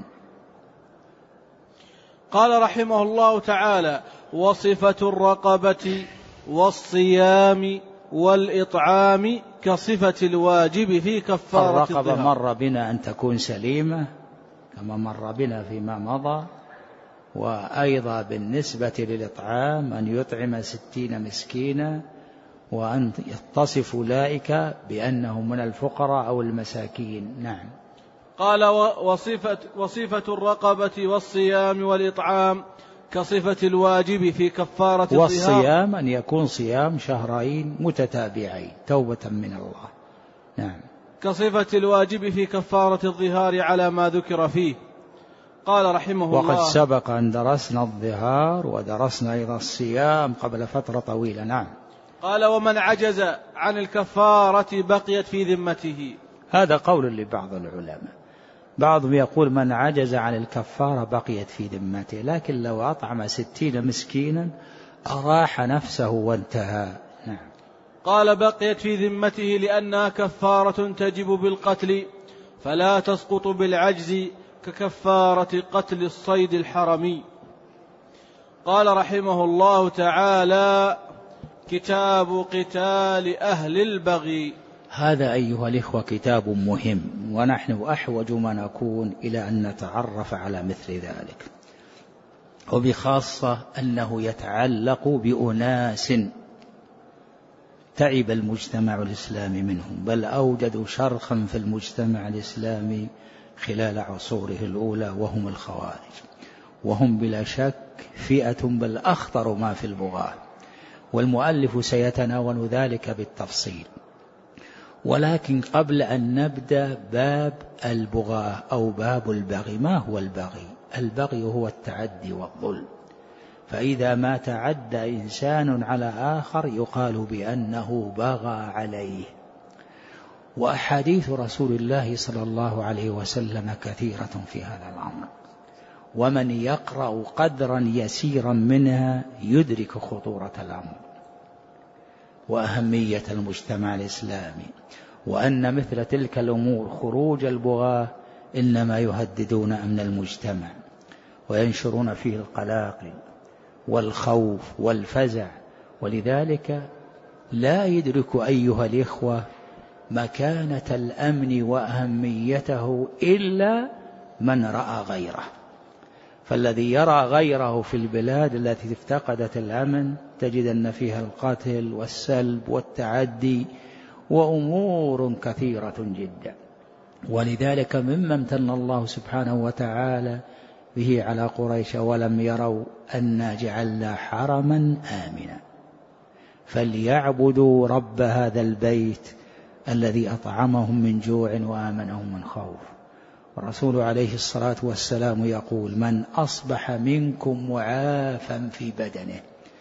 قال رحمه الله تعالى وصفة الرقبة والصيام والإطعام كصفة الواجب في كفارة الظهار. الرقبة مر بنا أن تكون سليمة كما مر بنا فيما مضى، وأيضا بالنسبة للإطعام أن يطعم ستين مسكينا، وأن يتصف أولئك بأنهم من الفقراء أو المساكين. نعم. قال وصفة, وصفة الرقبة والصيام والإطعام كصفة الواجب في كفارة الظهار. والصيام أن يكون صيام شهرين متتابعين توبة من الله. نعم. كصفة الواجب في كفارة الظهار على ما ذكر فيه. قال رحمه الله وقد سبق أن درسنا الظهار ودرسنا أيضا الصيام قبل فترة طويلة. نعم. قال ومن عجز عن الكفارة بقيت في ذمته. هذا قول لبعض العلماء، بعضهم يقول من عجز عن الكفارة بقيت في ذمته، لكن لو أطعم ستين مسكينا أراح نفسه وانتهى. نعم. قال بقيت في ذمته لأنها كفارة تجب بالقتل فلا تسقط بالعجز، ككفارة قتل الصيد الحرمي. قال رحمه الله تعالى: كتاب قتال أهل البغي. هذا أيها الإخوة كتاب مهم، ونحن أحوج ما نكون إلى أن نتعرف على مثل ذلك، وبخاصة أنه يتعلق بأناس تعب المجتمع الإسلامي منهم، بل أوجدوا شرخا في المجتمع الإسلامي خلال عصوره الأولى، وهم الخوارج، وهم بلا شك فئة بل أخطر ما في البغاة، والمؤلف سيتناول ذلك بالتفصيل. ولكن قبل أن نبدأ باب البغاة أو باب البغي، ما هو البغي؟ البغي هو التعدي والظلم، فإذا ما تعدى إنسان على آخر يقال بأنه بغى عليه. وأحاديث رسول الله صلى الله عليه وسلم كثيرة في هذا الأمر، ومن يقرأ قدرا يسيرا منها يدرك خطورة الأمر وأهمية المجتمع الإسلامي، وأن مثل تلك الأمور خروج البغاة إنما يهددون أمن المجتمع وينشرون فيه القلاقل والخوف والفزع. ولذلك لا يدرك أيها الإخوة مكانة الأمن وأهميته إلا من رأى غيره. فالذي يرى غيره في البلاد التي افتقدت الأمن تجد أن فيها القتل والسلب والتعدي وأمور كثيرة جدا. ولذلك مما امتن الله سبحانه وتعالى به على قريش: ولم يروا أنا جعلنا حرما آمنا فليعبدوا رب هذا البيت الذي أطعمهم من جوع وآمنهم من خوف. الرسول عليه الصلاة والسلام يقول: من أصبح منكم معافا في بدنه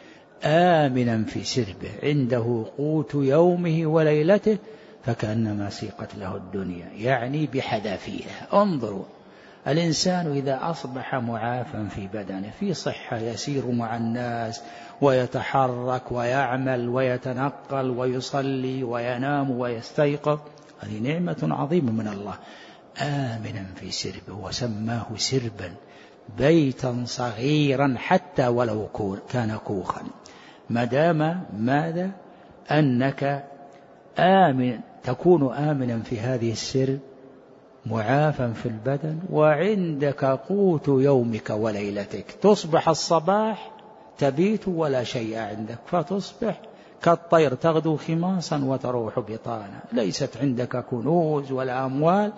آمنا في سربه عنده قوت يومه وليلته فكأنما سيقت له الدنيا، يعني بحذافيرها. انظروا، الإنسان إذا أصبح معافا في بدنه في صحة يسير مع الناس ويتحرك ويعمل ويتنقل ويصلي وينام ويستيقظ، هذه نعمة عظيمة من الله. آمنا في سربه، وسماه سربا بيتا صغيرا حتى ولو كان كوخا، ما دام ماذا أنك آمن تكون آمنا في هذه السرب معافا في البدن وعندك قوت يومك وليلتك. تصبح الصباح تبيت ولا شيء عندك، فتصبح كالطير تغدو خماصا وتروح بطانا، ليست عندك كنوز ولا أموال،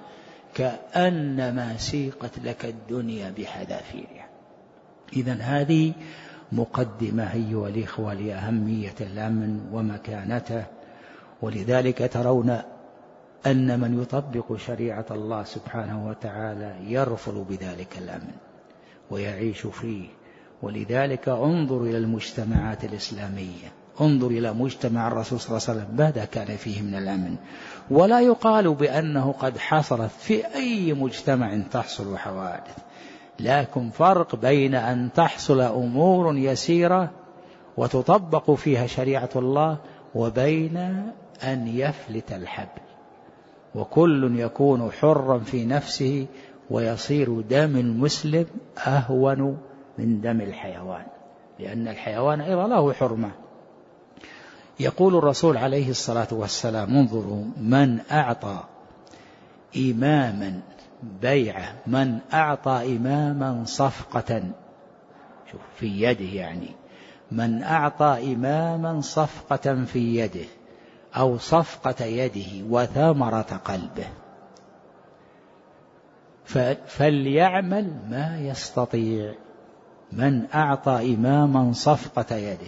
كأنما سيقت لك الدنيا بحذافيرها. إذن هذه مقدمة أيها الإخوة لأهمية الأمن ومكانته. ولذلك ترون أن من يطبق شريعة الله سبحانه وتعالى يرفض بذلك الأمن ويعيش فيه. ولذلك انظر إلى المجتمعات الإسلامية، انظر إلى مجتمع الرسول صلى الله عليه وسلم ماذا كان فيه من الأمن. ولا يقال بأنه قد حصلت في أي مجتمع تحصل حوادث، لكن فرق بين أن تحصل أمور يسيرة وتطبق فيها شريعة الله وبين أن يفلت الحبل، وكل يكون حرا في نفسه ويصير دم المسلم أهون من دم الحيوان، لأن الحيوان أيضا له حرمة. يقول الرسول عليه الصلاة والسلام: انظروا، من أعطى إماما بيعة، من أعطى إماما صفقة، شوف في يده، يعني من أعطى إماما صفقة في يده أو صفقة يده وثمرة قلبه فليعمل ما يستطيع. من أعطى إماما صفقة يده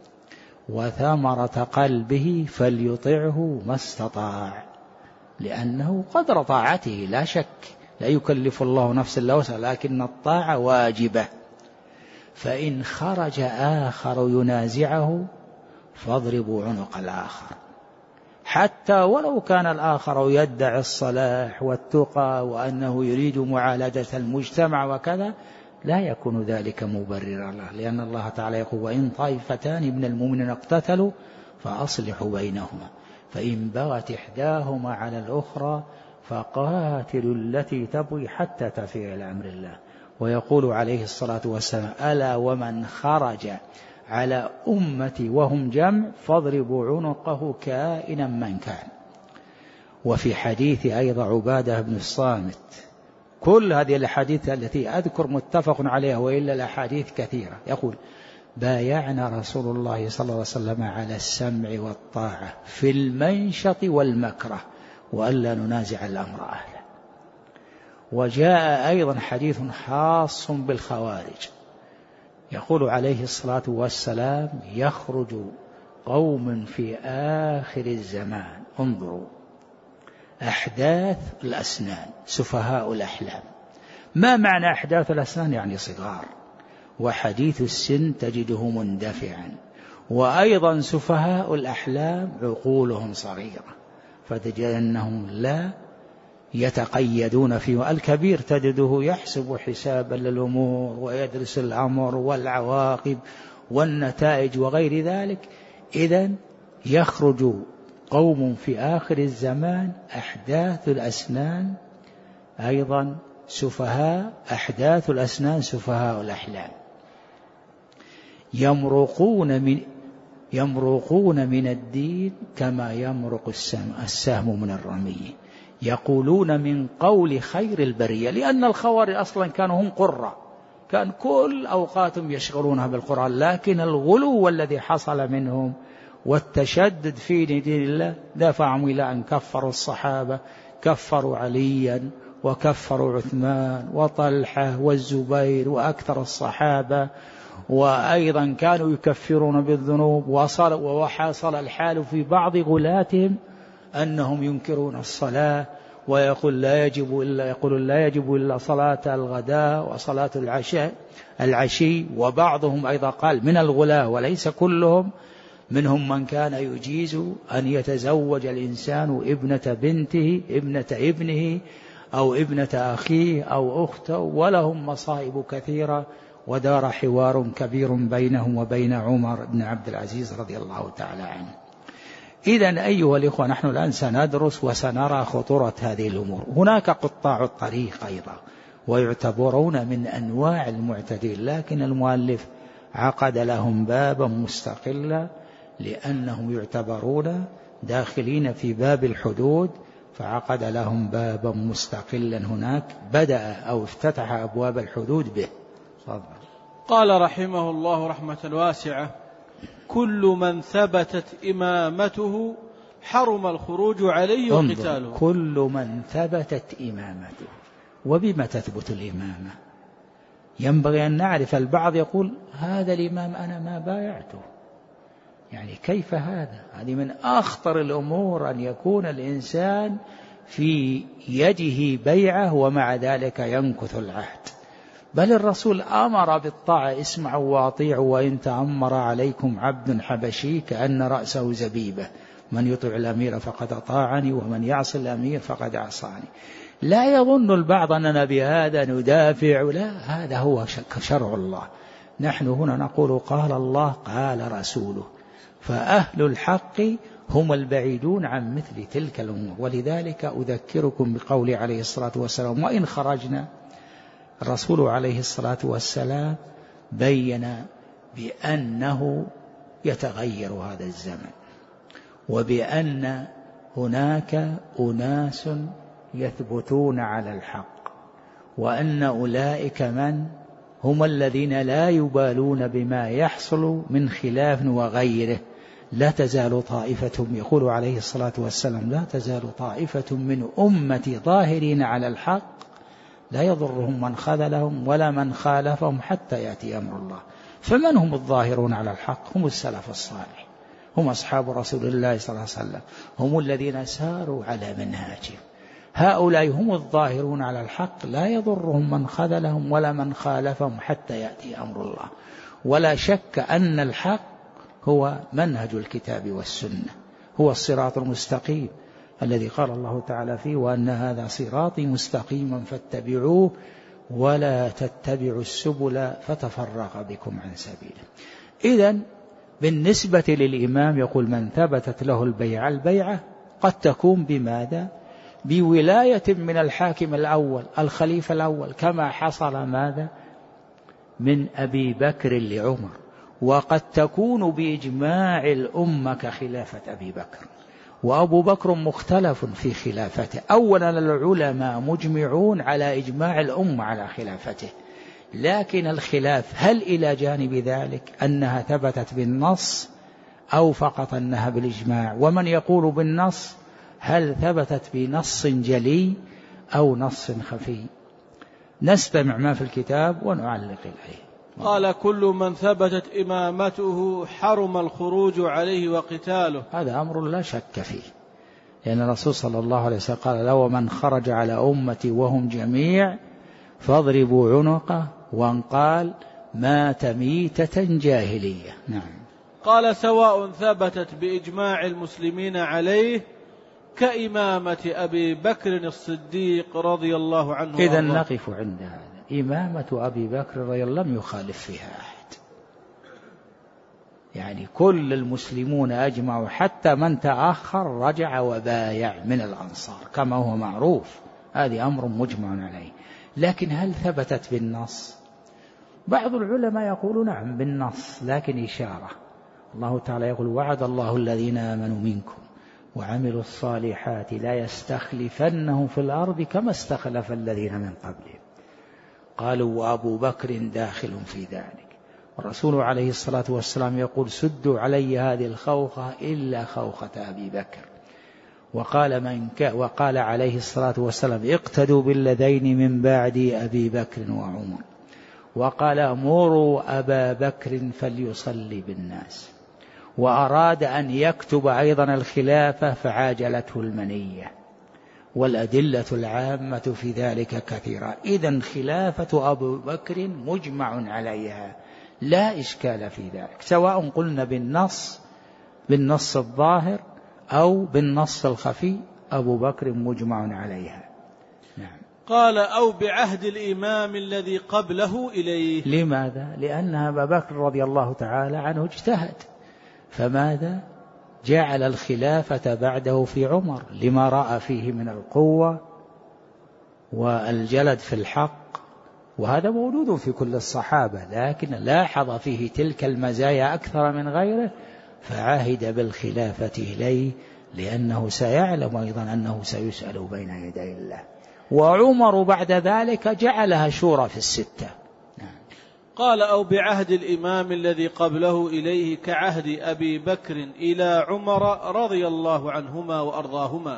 وثمرة قلبه فليطعه ما استطاع، لأنه قدر طاعته لا شك، لا يكلف الله نفسا إلا وسعها، لكن الطاعة واجبة. فإن خرج آخر ينازعه فاضربوا عنق الآخر، حتى ولو كان الآخر يدعي الصلاح والتقى وأنه يريد معالجة المجتمع وكذا، لا يكون ذلك مبررا له، لأن الله تعالى يقول: وإن طائفتان من المؤمنين اقتتلوا فأصلحوا بينهما فإن بغت إحداهما على الأخرى فقاتلوا التي تبغي حتى تفيء إلى أمر الله. ويقول عليه الصلاة والسلام: ألا ومن خرج على أمتي وهم جمع فاضربوا عنقه كائنا من كان. وفي حديث أيضا عبادة بن الصامت. كل هذه الأحاديث التي أذكر متفق عليها، وإلا الأحاديث كثيرة. يقول: بايعنا رسول الله صلى الله عليه وسلم على السمع والطاعة في المنشط والمكره، وألا ننازع الأمر أهله. وجاء أيضا حديث خاص بالخوارج، يقول عليه الصلاة والسلام: يخرج قوم في آخر الزمان، انظروا، أحداث الأسنان، سفهاء الأحلام. ما معنى أحداث الأسنان؟ يعني صغار، وحديث السن تجده مندفعا، وأيضا سفهاء الأحلام عقولهم صغيرة، فتجد أنهم لا يتقيدون فيه. الكبير تجده يحسب حسابا للأمور ويدرس الأمر والعواقب والنتائج وغير ذلك. إذن يخرج قوم في آخر الزمان أحداث الأسنان أيضا سفهاء، أحداث الأسنان سفهاء الأحلام، يمرقون من يمرقون من الدين كما يمرق السهم من الرمي. يقولون من قول خير البرية، لأن الخوارج أصلا كانوا هم قراء، كان كل أوقاتهم يشغلونها بالقرآن، لكن الغلو الذي حصل منهم والتشدد في دين الله دفعهم إلى أن كفروا الصحابة، كفروا عليا وكفروا عثمان وطلحة والزبير وأكثر الصحابة، وأيضا كانوا يكفرون بالذنوب. وصل وحصل الحال في بعض غلاتهم أنهم ينكرون الصلاة، ويقول لا يجب إلا يقول لا يجب إلا صلاة الغداء وصلاة العشاء العشي. وبعضهم أيضا قال من الغلاة وليس كلهم، منهم من كان يجيز أن يتزوج الإنسان ابنة بنته ابنة ابنه أو ابنة أخيه أو أخته، ولهم مصائب كثيرة. ودار حوار كبير بينهم وبين عمر بن عبد العزيز رضي الله تعالى عنه. إذن أيها الإخوة، نحن الآن سندرس وسنرى خطورة هذه الأمور. هناك قطاع الطريق أيضا ويعتبرون من أنواع المعتدين، لكن المؤلف عقد لهم بابا مستقلا لأنهم يعتبرون داخلين في باب الحدود، فعقد لهم بابا مستقلا هناك بدأ أو افتتح أبواب الحدود به. قال رحمه الله رحمة واسعة: كل من ثبتت إمامته حرم الخروج عليه وقتاله. كل من ثبتت إمامته. وبما تثبت الإمامة؟ ينبغي أن نعرف. البعض يقول هذا الإمام أنا ما بايعته، يعني كيف هذا؟ هذه من أخطر الأمور، أن يكون الإنسان في يده بيعة ومع ذلك ينكث العهد. بل الرسول أمر بالطاعة: اسمعوا واطيعوا وإن تأمر عليكم عبد حبشي كأن رأسه زبيبة، من يطع الأمير فقد أطاعني ومن يعصي الأمير فقد عصاني. لا يظن البعض أننا بهذا ندافع، لا، هذا هو شرع الله. نحن هنا نقول قال الله قال رسوله، فأهل الحق هم البعيدون عن مثل تلك الأمور. ولذلك أذكركم بقول عليه الصلاة والسلام: وإن خرجنا. الرسول عليه الصلاة والسلام بين بأنه يتغير هذا الزمن، وبأن هناك أناس يثبتون على الحق، وأن أولئك من هم الذين لا يبالون بما يحصل من خلاف وغيره. لا تزال طائفة، يقول عليه الصلاة والسلام: لا تزال طائفة من أمتي ظاهرين على الحق لا يضرهم من خذلهم ولا من خالفهم حتى يأتي أمر الله. فمن هم الظاهرون على الحق؟ هم السلف الصالح، هم أصحاب رسول الله صلى الله عليه وسلم، هم الذين ساروا على منهاجهم. هؤلاء هم الظاهرون على الحق، لا يضرهم من خذلهم ولا من خالفهم حتى يأتي أمر الله. ولا شك أن الحق هو منهج الكتاب والسنة، هو الصراط المستقيم الذي قال الله تعالى فيه: وأن هذا صراطي مستقيما فاتبعوه ولا تتبعوا السبل فتفرق بكم عن سبيله. إذن بالنسبة للإمام يقول: من ثبتت له البيعة. البيعة قد تكون بماذا؟ بولاية من الحاكم الأول الخليفة الأول، كما حصل ماذا من أبي بكر لعمر. وقد تكون بإجماع الأمة كخلافة أبي بكر، وأبو بكر مختلف في خلافته. أولا العلماء مجمعون على إجماع الأمة على خلافته، لكن الخلاف هل إلى جانب ذلك أنها ثبتت بالنص أو فقط أنها بالإجماع؟ ومن يقول بالنص هل ثبتت بنص جلي أو نص خفي؟ نستمع ما في الكتاب ونعلق عليه. قال كل من ثبتت إمامته حرم الخروج عليه وقتاله. هذا أمر لا شك فيه، لأن الرسول صلى الله عليه وسلم قال لو من خرج على أمتي وهم جميع فاضربوا عنقه، وان قال مات ميتة جاهلية. نعم. قال سواء ثبتت بإجماع المسلمين عليه كإمامة أبي بكر الصديق رضي الله عنه. إذا نقف عند هذا. إمامة أبي بكر رضي الله لم يخالف فيها أحد، يعني كل المسلمون أجمعوا، حتى من تأخر رجع وبايع من الأنصار كما هو معروف، هذه أمر مجمع عليه. لكن هل ثبتت بالنص؟ بعض العلماء يقول نعم بالنص، لكن إشارة. الله تعالى يقول وعد الله الذين آمنوا منكم وعملوا الصالحات لا يستخلفنهم في الأرض كما استخلف الذين من قبلهم. قالوا وأبو بكر داخل في ذلك. والرسول عليه الصلاة والسلام يقول سدوا علي هذه الخوخة إلا خوخة أبي بكر. وقال, من ك... وقال عليه الصلاة والسلام اقتدوا بالذين من بعد أبي بكر وعمر. وقال مروا أبا بكر فليصلي بالناس. وأراد أن يكتب أيضا الخلافة فعاجلته المنية، والأدلة العامة في ذلك كثيرة. إذن خلافة أبو بكر مجمع عليها لا إشكال في ذلك، سواء قلنا بالنص بالنص الظاهر أو بالنص الخفي، أبو بكر مجمع عليها. نعم. قال أو بعهد الإمام الذي قبله إليه. لماذا؟ لأن أبا بكر رضي الله تعالى عنه اجتهد، فماذا جعل الخلافة بعده في عمر لما رأى فيه من القوة والجلد في الحق، وهذا موجود في كل الصحابة، لكن لاحظ فيه تلك المزايا أكثر من غيره فعهد بالخلافة إليه، لأنه سيعلم أيضا أنه سيسأل بين يدي الله. وعمر بعد ذلك جعلها شورى في الستة. قال أو بعهد الإمام الذي قبله إليه كعهد أبي بكر إلى عمر رضي الله عنهما وأرضاهما.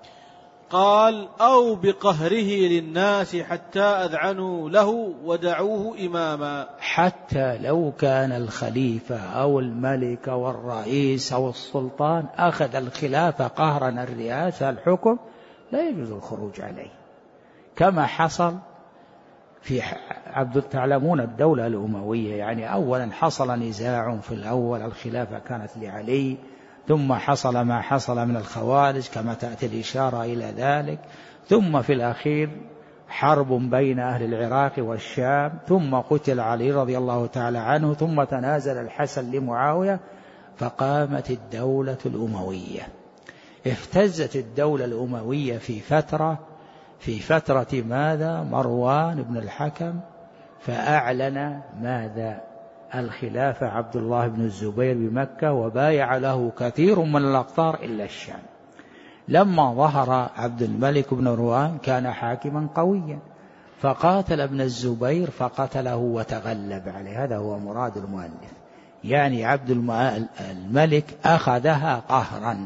قال أو بقهره للناس حتى أذعنوا له ودعوه إماما. حتى لو كان الخليفة أو الملك أو الرئيس أو السلطان أخذ الخلافة قهرا الرئاسة الحكم لا يجوز الخروج عليه، كما حصل في عبد تعلمون الدولة الأموية. يعني أولا حصل نزاع في الأول، الخلافة كانت لعلي، ثم حصل ما حصل من الخوارج كما تأتي الإشارة إلى ذلك، ثم في الأخير حرب بين أهل العراق والشام، ثم قتل علي رضي الله تعالى عنه، ثم تنازل الحسن لمعاوية فقامت الدولة الأموية. اهتزت الدولة الأموية في فترة في فترة ماذا مروان بن الحكم، فأعلن ماذا الخلافة عبد الله بن الزبير بمكة، وبايع له كثير من الأقطار إلا الشام. لما ظهر عبد الملك بن مروان كان حاكما قويا، فقاتل ابن الزبير فقتله وتغلب عليه. هذا هو مراد المؤلف، يعني عبد الملك أخذها قهرا.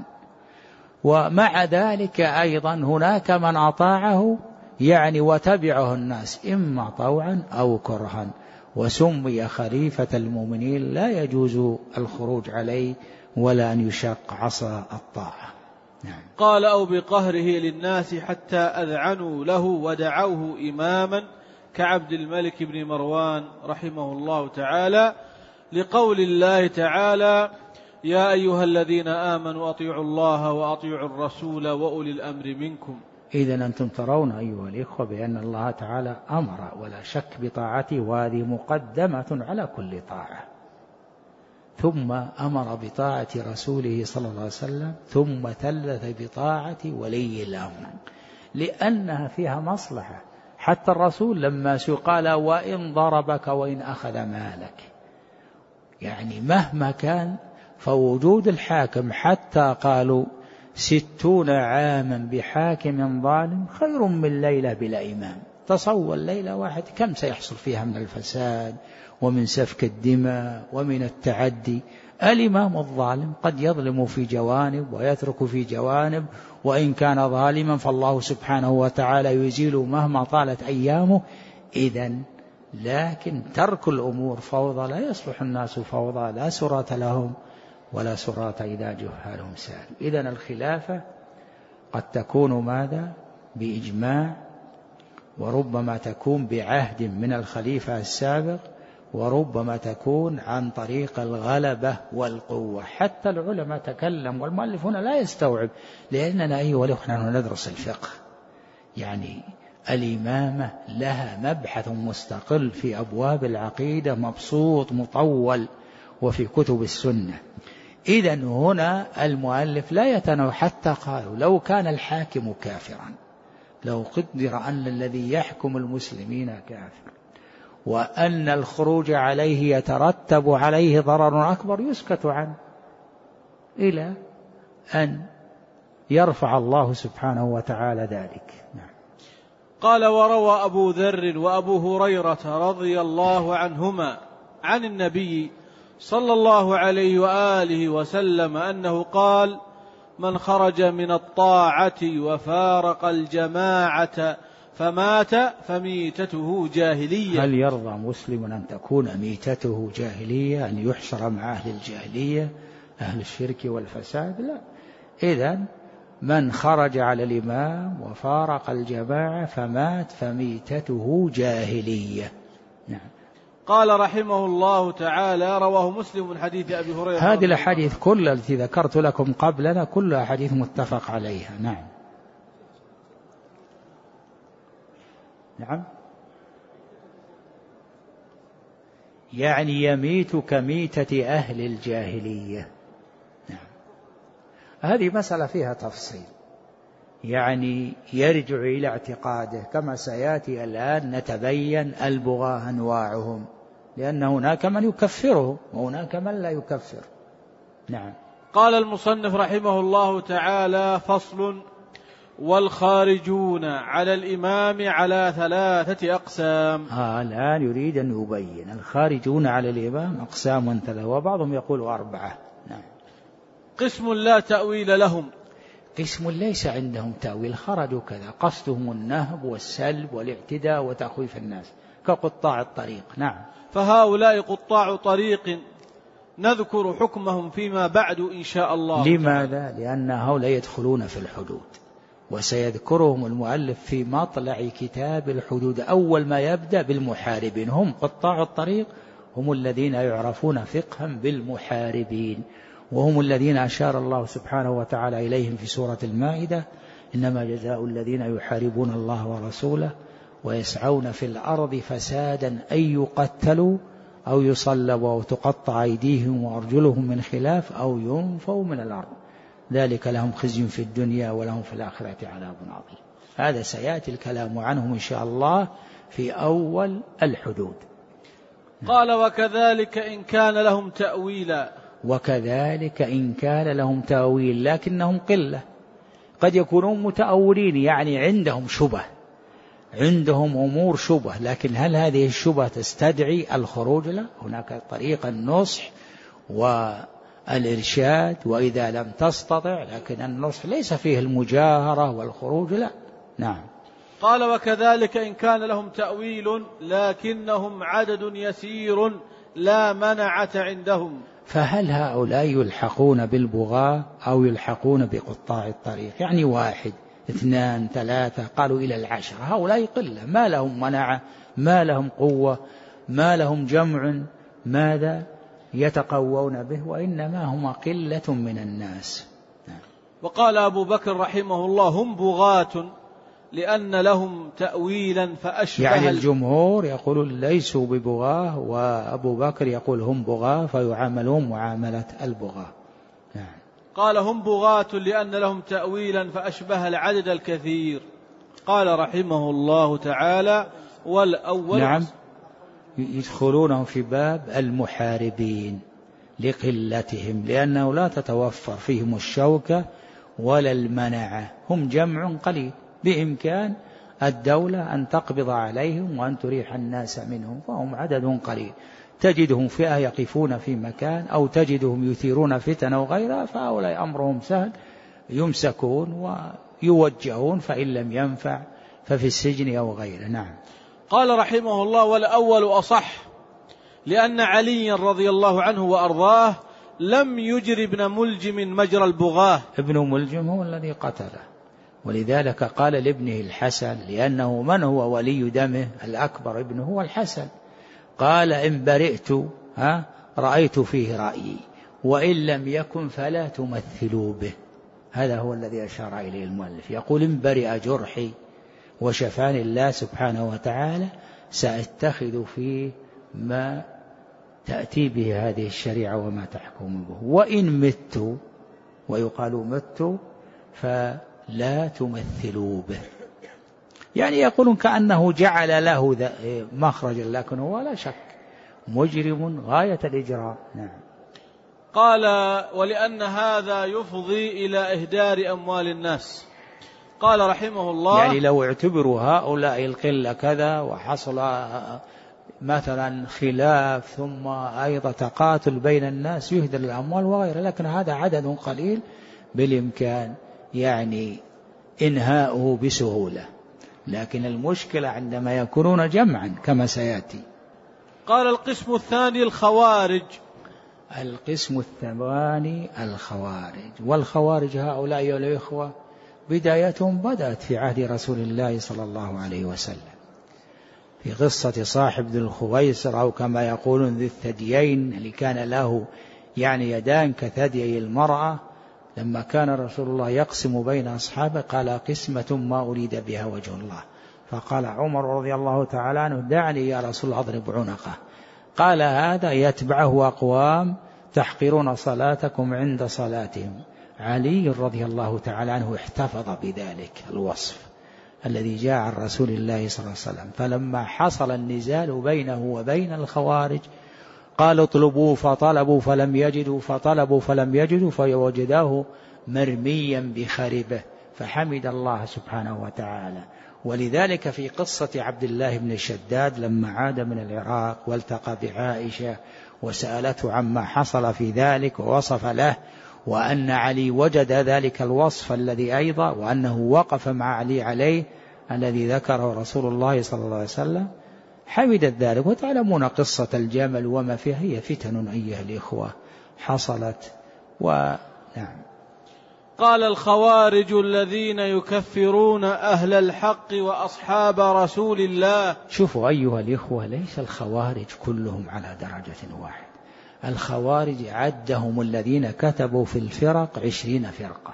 ومع ذلك أيضا هناك من أطاعه، يعني وتبعه الناس إما طوعا أو كرها، وسمي خليفة المؤمنين لا يجوز الخروج عليه ولا أن يشق عصا الطاعة. نعم. قال أو بقهره للناس حتى أذعنوا له ودعوه إماما كعبد الملك بن مروان رحمه الله تعالى، لقول الله تعالى يا أيها الذين آمنوا أطيعوا الله وأطيعوا الرسول وأولي الأمر منكم. إذن أنتم ترون أيها الإخوة بأن الله تعالى أمر ولا شك بطاعته، وهذه مقدمة على كل طاعة، ثم أمر بطاعة رسوله صلى الله عليه وسلم، ثم ثلث بطاعة ولي الأمر. لأنها فيها مصلحة. حتى الرسول لما قال وإن ضربك وإن أخذ مالك، يعني مهما كان فوجود الحاكم، حتى قالوا ستون عاما بحاكم ظالم خير من ليلة بلا إمام. تصور ليلة واحد كم سيحصل فيها من الفساد ومن سفك الدماء ومن التعدي. الإمام الظالم قد يظلم في جوانب ويترك في جوانب، وإن كان ظالما فالله سبحانه وتعالى يزيله مهما طالت أيامه. إذن لكن ترك الأمور فوضى، لا يصلح الناس فوضى، لا سرات لهم ولا سرات إذا جهالهم سالوا. إذن الخلافة قد تكون ماذا؟ بإجماع، وربما تكون بعهد من الخليفة السابق، وربما تكون عن طريق الغلبة والقوة. حتى العلماء تكلم، والمؤلف هنا لا يستوعب، لأننا أيها الأخوة نحن ندرس الفقه، يعني الإمامة لها مبحث مستقل في أبواب العقيدة مبسوط مطول وفي كتب السنة. إذن هنا المؤلف لا يتنوع، حتى قالوا لو كان الحاكم كافرا، لو قدر أن الذي يحكم المسلمين كافر وأن الخروج عليه يترتب عليه ضرر أكبر، يسكت عنه إلى أن يرفع الله سبحانه وتعالى ذلك. نعم. قال وروى أبو ذر وأبو هريرة رضي الله عنهما عن النبي صلى الله عليه وآله وسلم أنه قال من خرج من الطاعة وفارق الجماعة فمات فميتته جاهلية. هل يرضى مسلم أن تكون ميتته جاهلية، أن يحشر مع أهل الجاهلية أهل الشرك والفساد؟ لا. إذن من خرج على الإمام وفارق الجماعة فمات فميتته جاهلية. نعم. قال رحمه الله تعالى رواه مسلم من حديث أبي هريرة. هذه الحديث كلها التي ذكرت لكم قبلنا كلها حديث متفق عليها. نعم. نعم. يعني يميت كميتة أهل الجاهلية. نعم. هذه مسألة فيها تفصيل، يعني يرجع إلى اعتقاده، كما سيأتي الآن نتبين البغاة أنواعهم، لأن هناك من يكفره وهناك من لا يكفر. نعم. قال المصنف رحمه الله تعالى فصل والخارجون على الإمام على ثلاثة أقسام. آه الآن يريد أن يبين الخارجون على الإمام أقسام ثلاثة، وبعضهم يقول أربعة. نعم. قسم لا تأويل لهم، قسم ليس عندهم تأويل، خرجوا كذا، قصدهم النهب والسلب والاعتداء وتخويف الناس كقطاع الطريق. نعم. فهؤلاء قطاع طريق نذكر حكمهم فيما بعد إن شاء الله. لماذا؟ لأن هؤلاء يدخلون في الحدود، وسيذكرهم المؤلف في مطلع كتاب الحدود. أول ما يبدأ بالمحاربين، هم قطاع الطريق، هم الذين يعرفون فقها بالمحاربين، وهم الذين أشار الله سبحانه وتعالى إليهم في سورة المائدة: إنما جزاء الذين يحاربون الله ورسوله ويسعون في الأرض فسادا أن يقتلوا أو يصلبوا أو تقطع أيديهم وأرجلهم من خلاف أو ينفوا من الأرض، ذلك لهم خزي في الدنيا ولهم في الآخرة عذاب عظيم. هذا سيأتي الكلام عنهم إن شاء الله في أول الحدود. قال وكذلك إن كان لهم تأويلا. وكذلك إن كان لهم تأويل، لكنهم قلة، قد يكونون متأولين، يعني عندهم شبه، عندهم أمور شبه، لكن هل هذه الشبه تستدعي الخروج؟ لا، هناك طريق النصح والإرشاد، وإذا لم تستطع، لكن النصح ليس فيه المجاهرة والخروج، لا. نعم. قال وكذلك إن كان لهم تأويل لكنهم عدد يسير لا منعة عندهم. فهل هؤلاء يلحقون بالبغاة أو يلحقون بقطاع الطريق؟ يعني واحد اثنان ثلاثة، قالوا إلى العشرة، هؤلاء قلة، ما لهم منعة، ما لهم قوة، ما لهم جمع ماذا يتقوون به، وإنما هم قلة من الناس. وقال أبو بكر رحمه الله هم بغاة لأن لهم تأويلا فأشبه، يعني الجمهور يقولون ليسوا ببغاة، وأبو بكر يقول هم بغاة فيعاملون معاملة البغاة. نعم. قال هم بغاة لأن لهم تأويلا فأشبه العدد الكثير. قال رحمه الله تعالى: والأول. نعم، يدخلونهم في باب المحاربين لقلتهم، لأنه لا تتوفر فيهم الشوكة ولا المنعة، هم جمع قليل، بإمكان الدولة أن تقبض عليهم وأن تريح الناس منهم، فهم عدد قليل. تجدهم فئة يقفون في مكان، أو تجدهم يثيرون فتن أو غيرها، فهؤلاء أمرهم سهل، يمسكون ويوجهون، فإن لم ينفع ففي السجن أو غيره. نعم. قال رحمه الله: والأول أصح، لأن علي رضي الله عنه وأرضاه لم يجر ابن ملجم مجرى البغاة. ابن ملجم هو الذي قتله، ولذلك قال لابنه الحسن، لأنه من هو ولي دمه الأكبر؟ ابنه هو الحسن. قال: إن برئت ها رأيت فيه رأيي، وإن لم يكن فلا تمثلوا به. هذا هو الذي أشار إليه المؤلف، يقول: إن برئ جرحي وشفاني الله سبحانه وتعالى سأتخذ فيه ما تأتي به هذه الشريعة وما تحكم به، وإن مت، ويقال مت، فلا تمثلوا به. يعني يقولون كأنه جعل له مخرجا، لكن هو لا شك مجرم غاية الإجرام. نعم. قال: ولأن هذا يفضي إلى إهدار أموال الناس. قال رحمه الله: يعني لو اعتبروا هؤلاء القلة كذا، وحصل مثلا خلاف ثم أيضا تقاتل بين الناس يهدر الأموال وغيره، لكن هذا عدد قليل بالإمكان يعني إنهاؤه بسهولة، لكن المشكلة عندما يكونون جمعا كما سيأتي. قال: القسم الثاني الخوارج. القسم الثاني الخوارج. والخوارج هؤلاء يا الإخوة بدايتهم بدأت في عهد رسول الله صلى الله عليه وسلم، في قصة صاحب ذي الخويصر، أو كما يقولون ذي الثديين، اللي كان له يعني يدان كثديي المرأة. لما كان رسول الله يقسم بين أصحابه قال: قسمة ما أريد بها وجه الله. فقال عمر رضي الله تعالى عنه: دعني يا رسول الله أضرب عنقه. قال: هذا يتبعه أقوام تحقرون صلاتكم عند صلاتهم. علي رضي الله تعالى عنه احتفظ بذلك الوصف الذي جاء عن رسول الله صلى الله عليه وسلم. فلما حصل النزال بينه وبين الخوارج قال: اطلبوا، فطلبوا فلم يجدوا، فطلبوا فلم يجدوا، فوجداه مرميا بخربه، فحمد الله سبحانه وتعالى. ولذلك في قصة عبد الله بن شداد لما عاد من العراق والتقى بعائشة وسألته عما حصل في ذلك ووصف له، وأن علي وجد ذلك الوصف الذي أيضا، وأنه وقف مع علي عليه الذي ذكره رسول الله صلى الله عليه وسلم، حمدت ذلك. وتعلمون قصة الجمل وما فيها، هي فتن أيها الإخوة حصلت. ونعم. قال: الخوارج الذين يكفرون أهل الحق وأصحاب رسول الله. شوفوا أيها الإخوة، ليس الخوارج كلهم على درجة واحد. الخوارج عدهم الذين كتبوا في الفرق عشرين فرقة،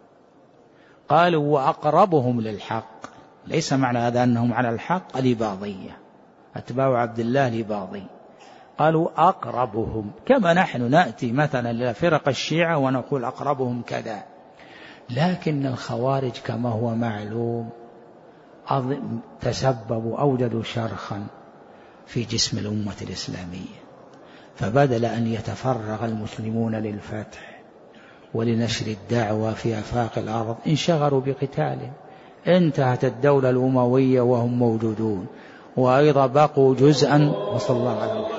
قالوا وأقربهم للحق. ليس معنى هذا أنهم على الحق الإباضية، أتباع عبد الله الإباضي، قالوا أقربهم، كما نحن نأتي مثلا لفرق الشيعة ونقول أقربهم كذا. لكن الخوارج كما هو معلوم تسببوا، أوجدوا شرخا في جسم الأمة الإسلامية، فبدل أن يتفرغ المسلمون للفتح ولنشر الدعوة في آفاق الأرض انشغلوا بقتالهم. انتهت الدولة الأموية وهم موجودون، وأيضا بقوا جزءا. وصلى الله عليه وسلم.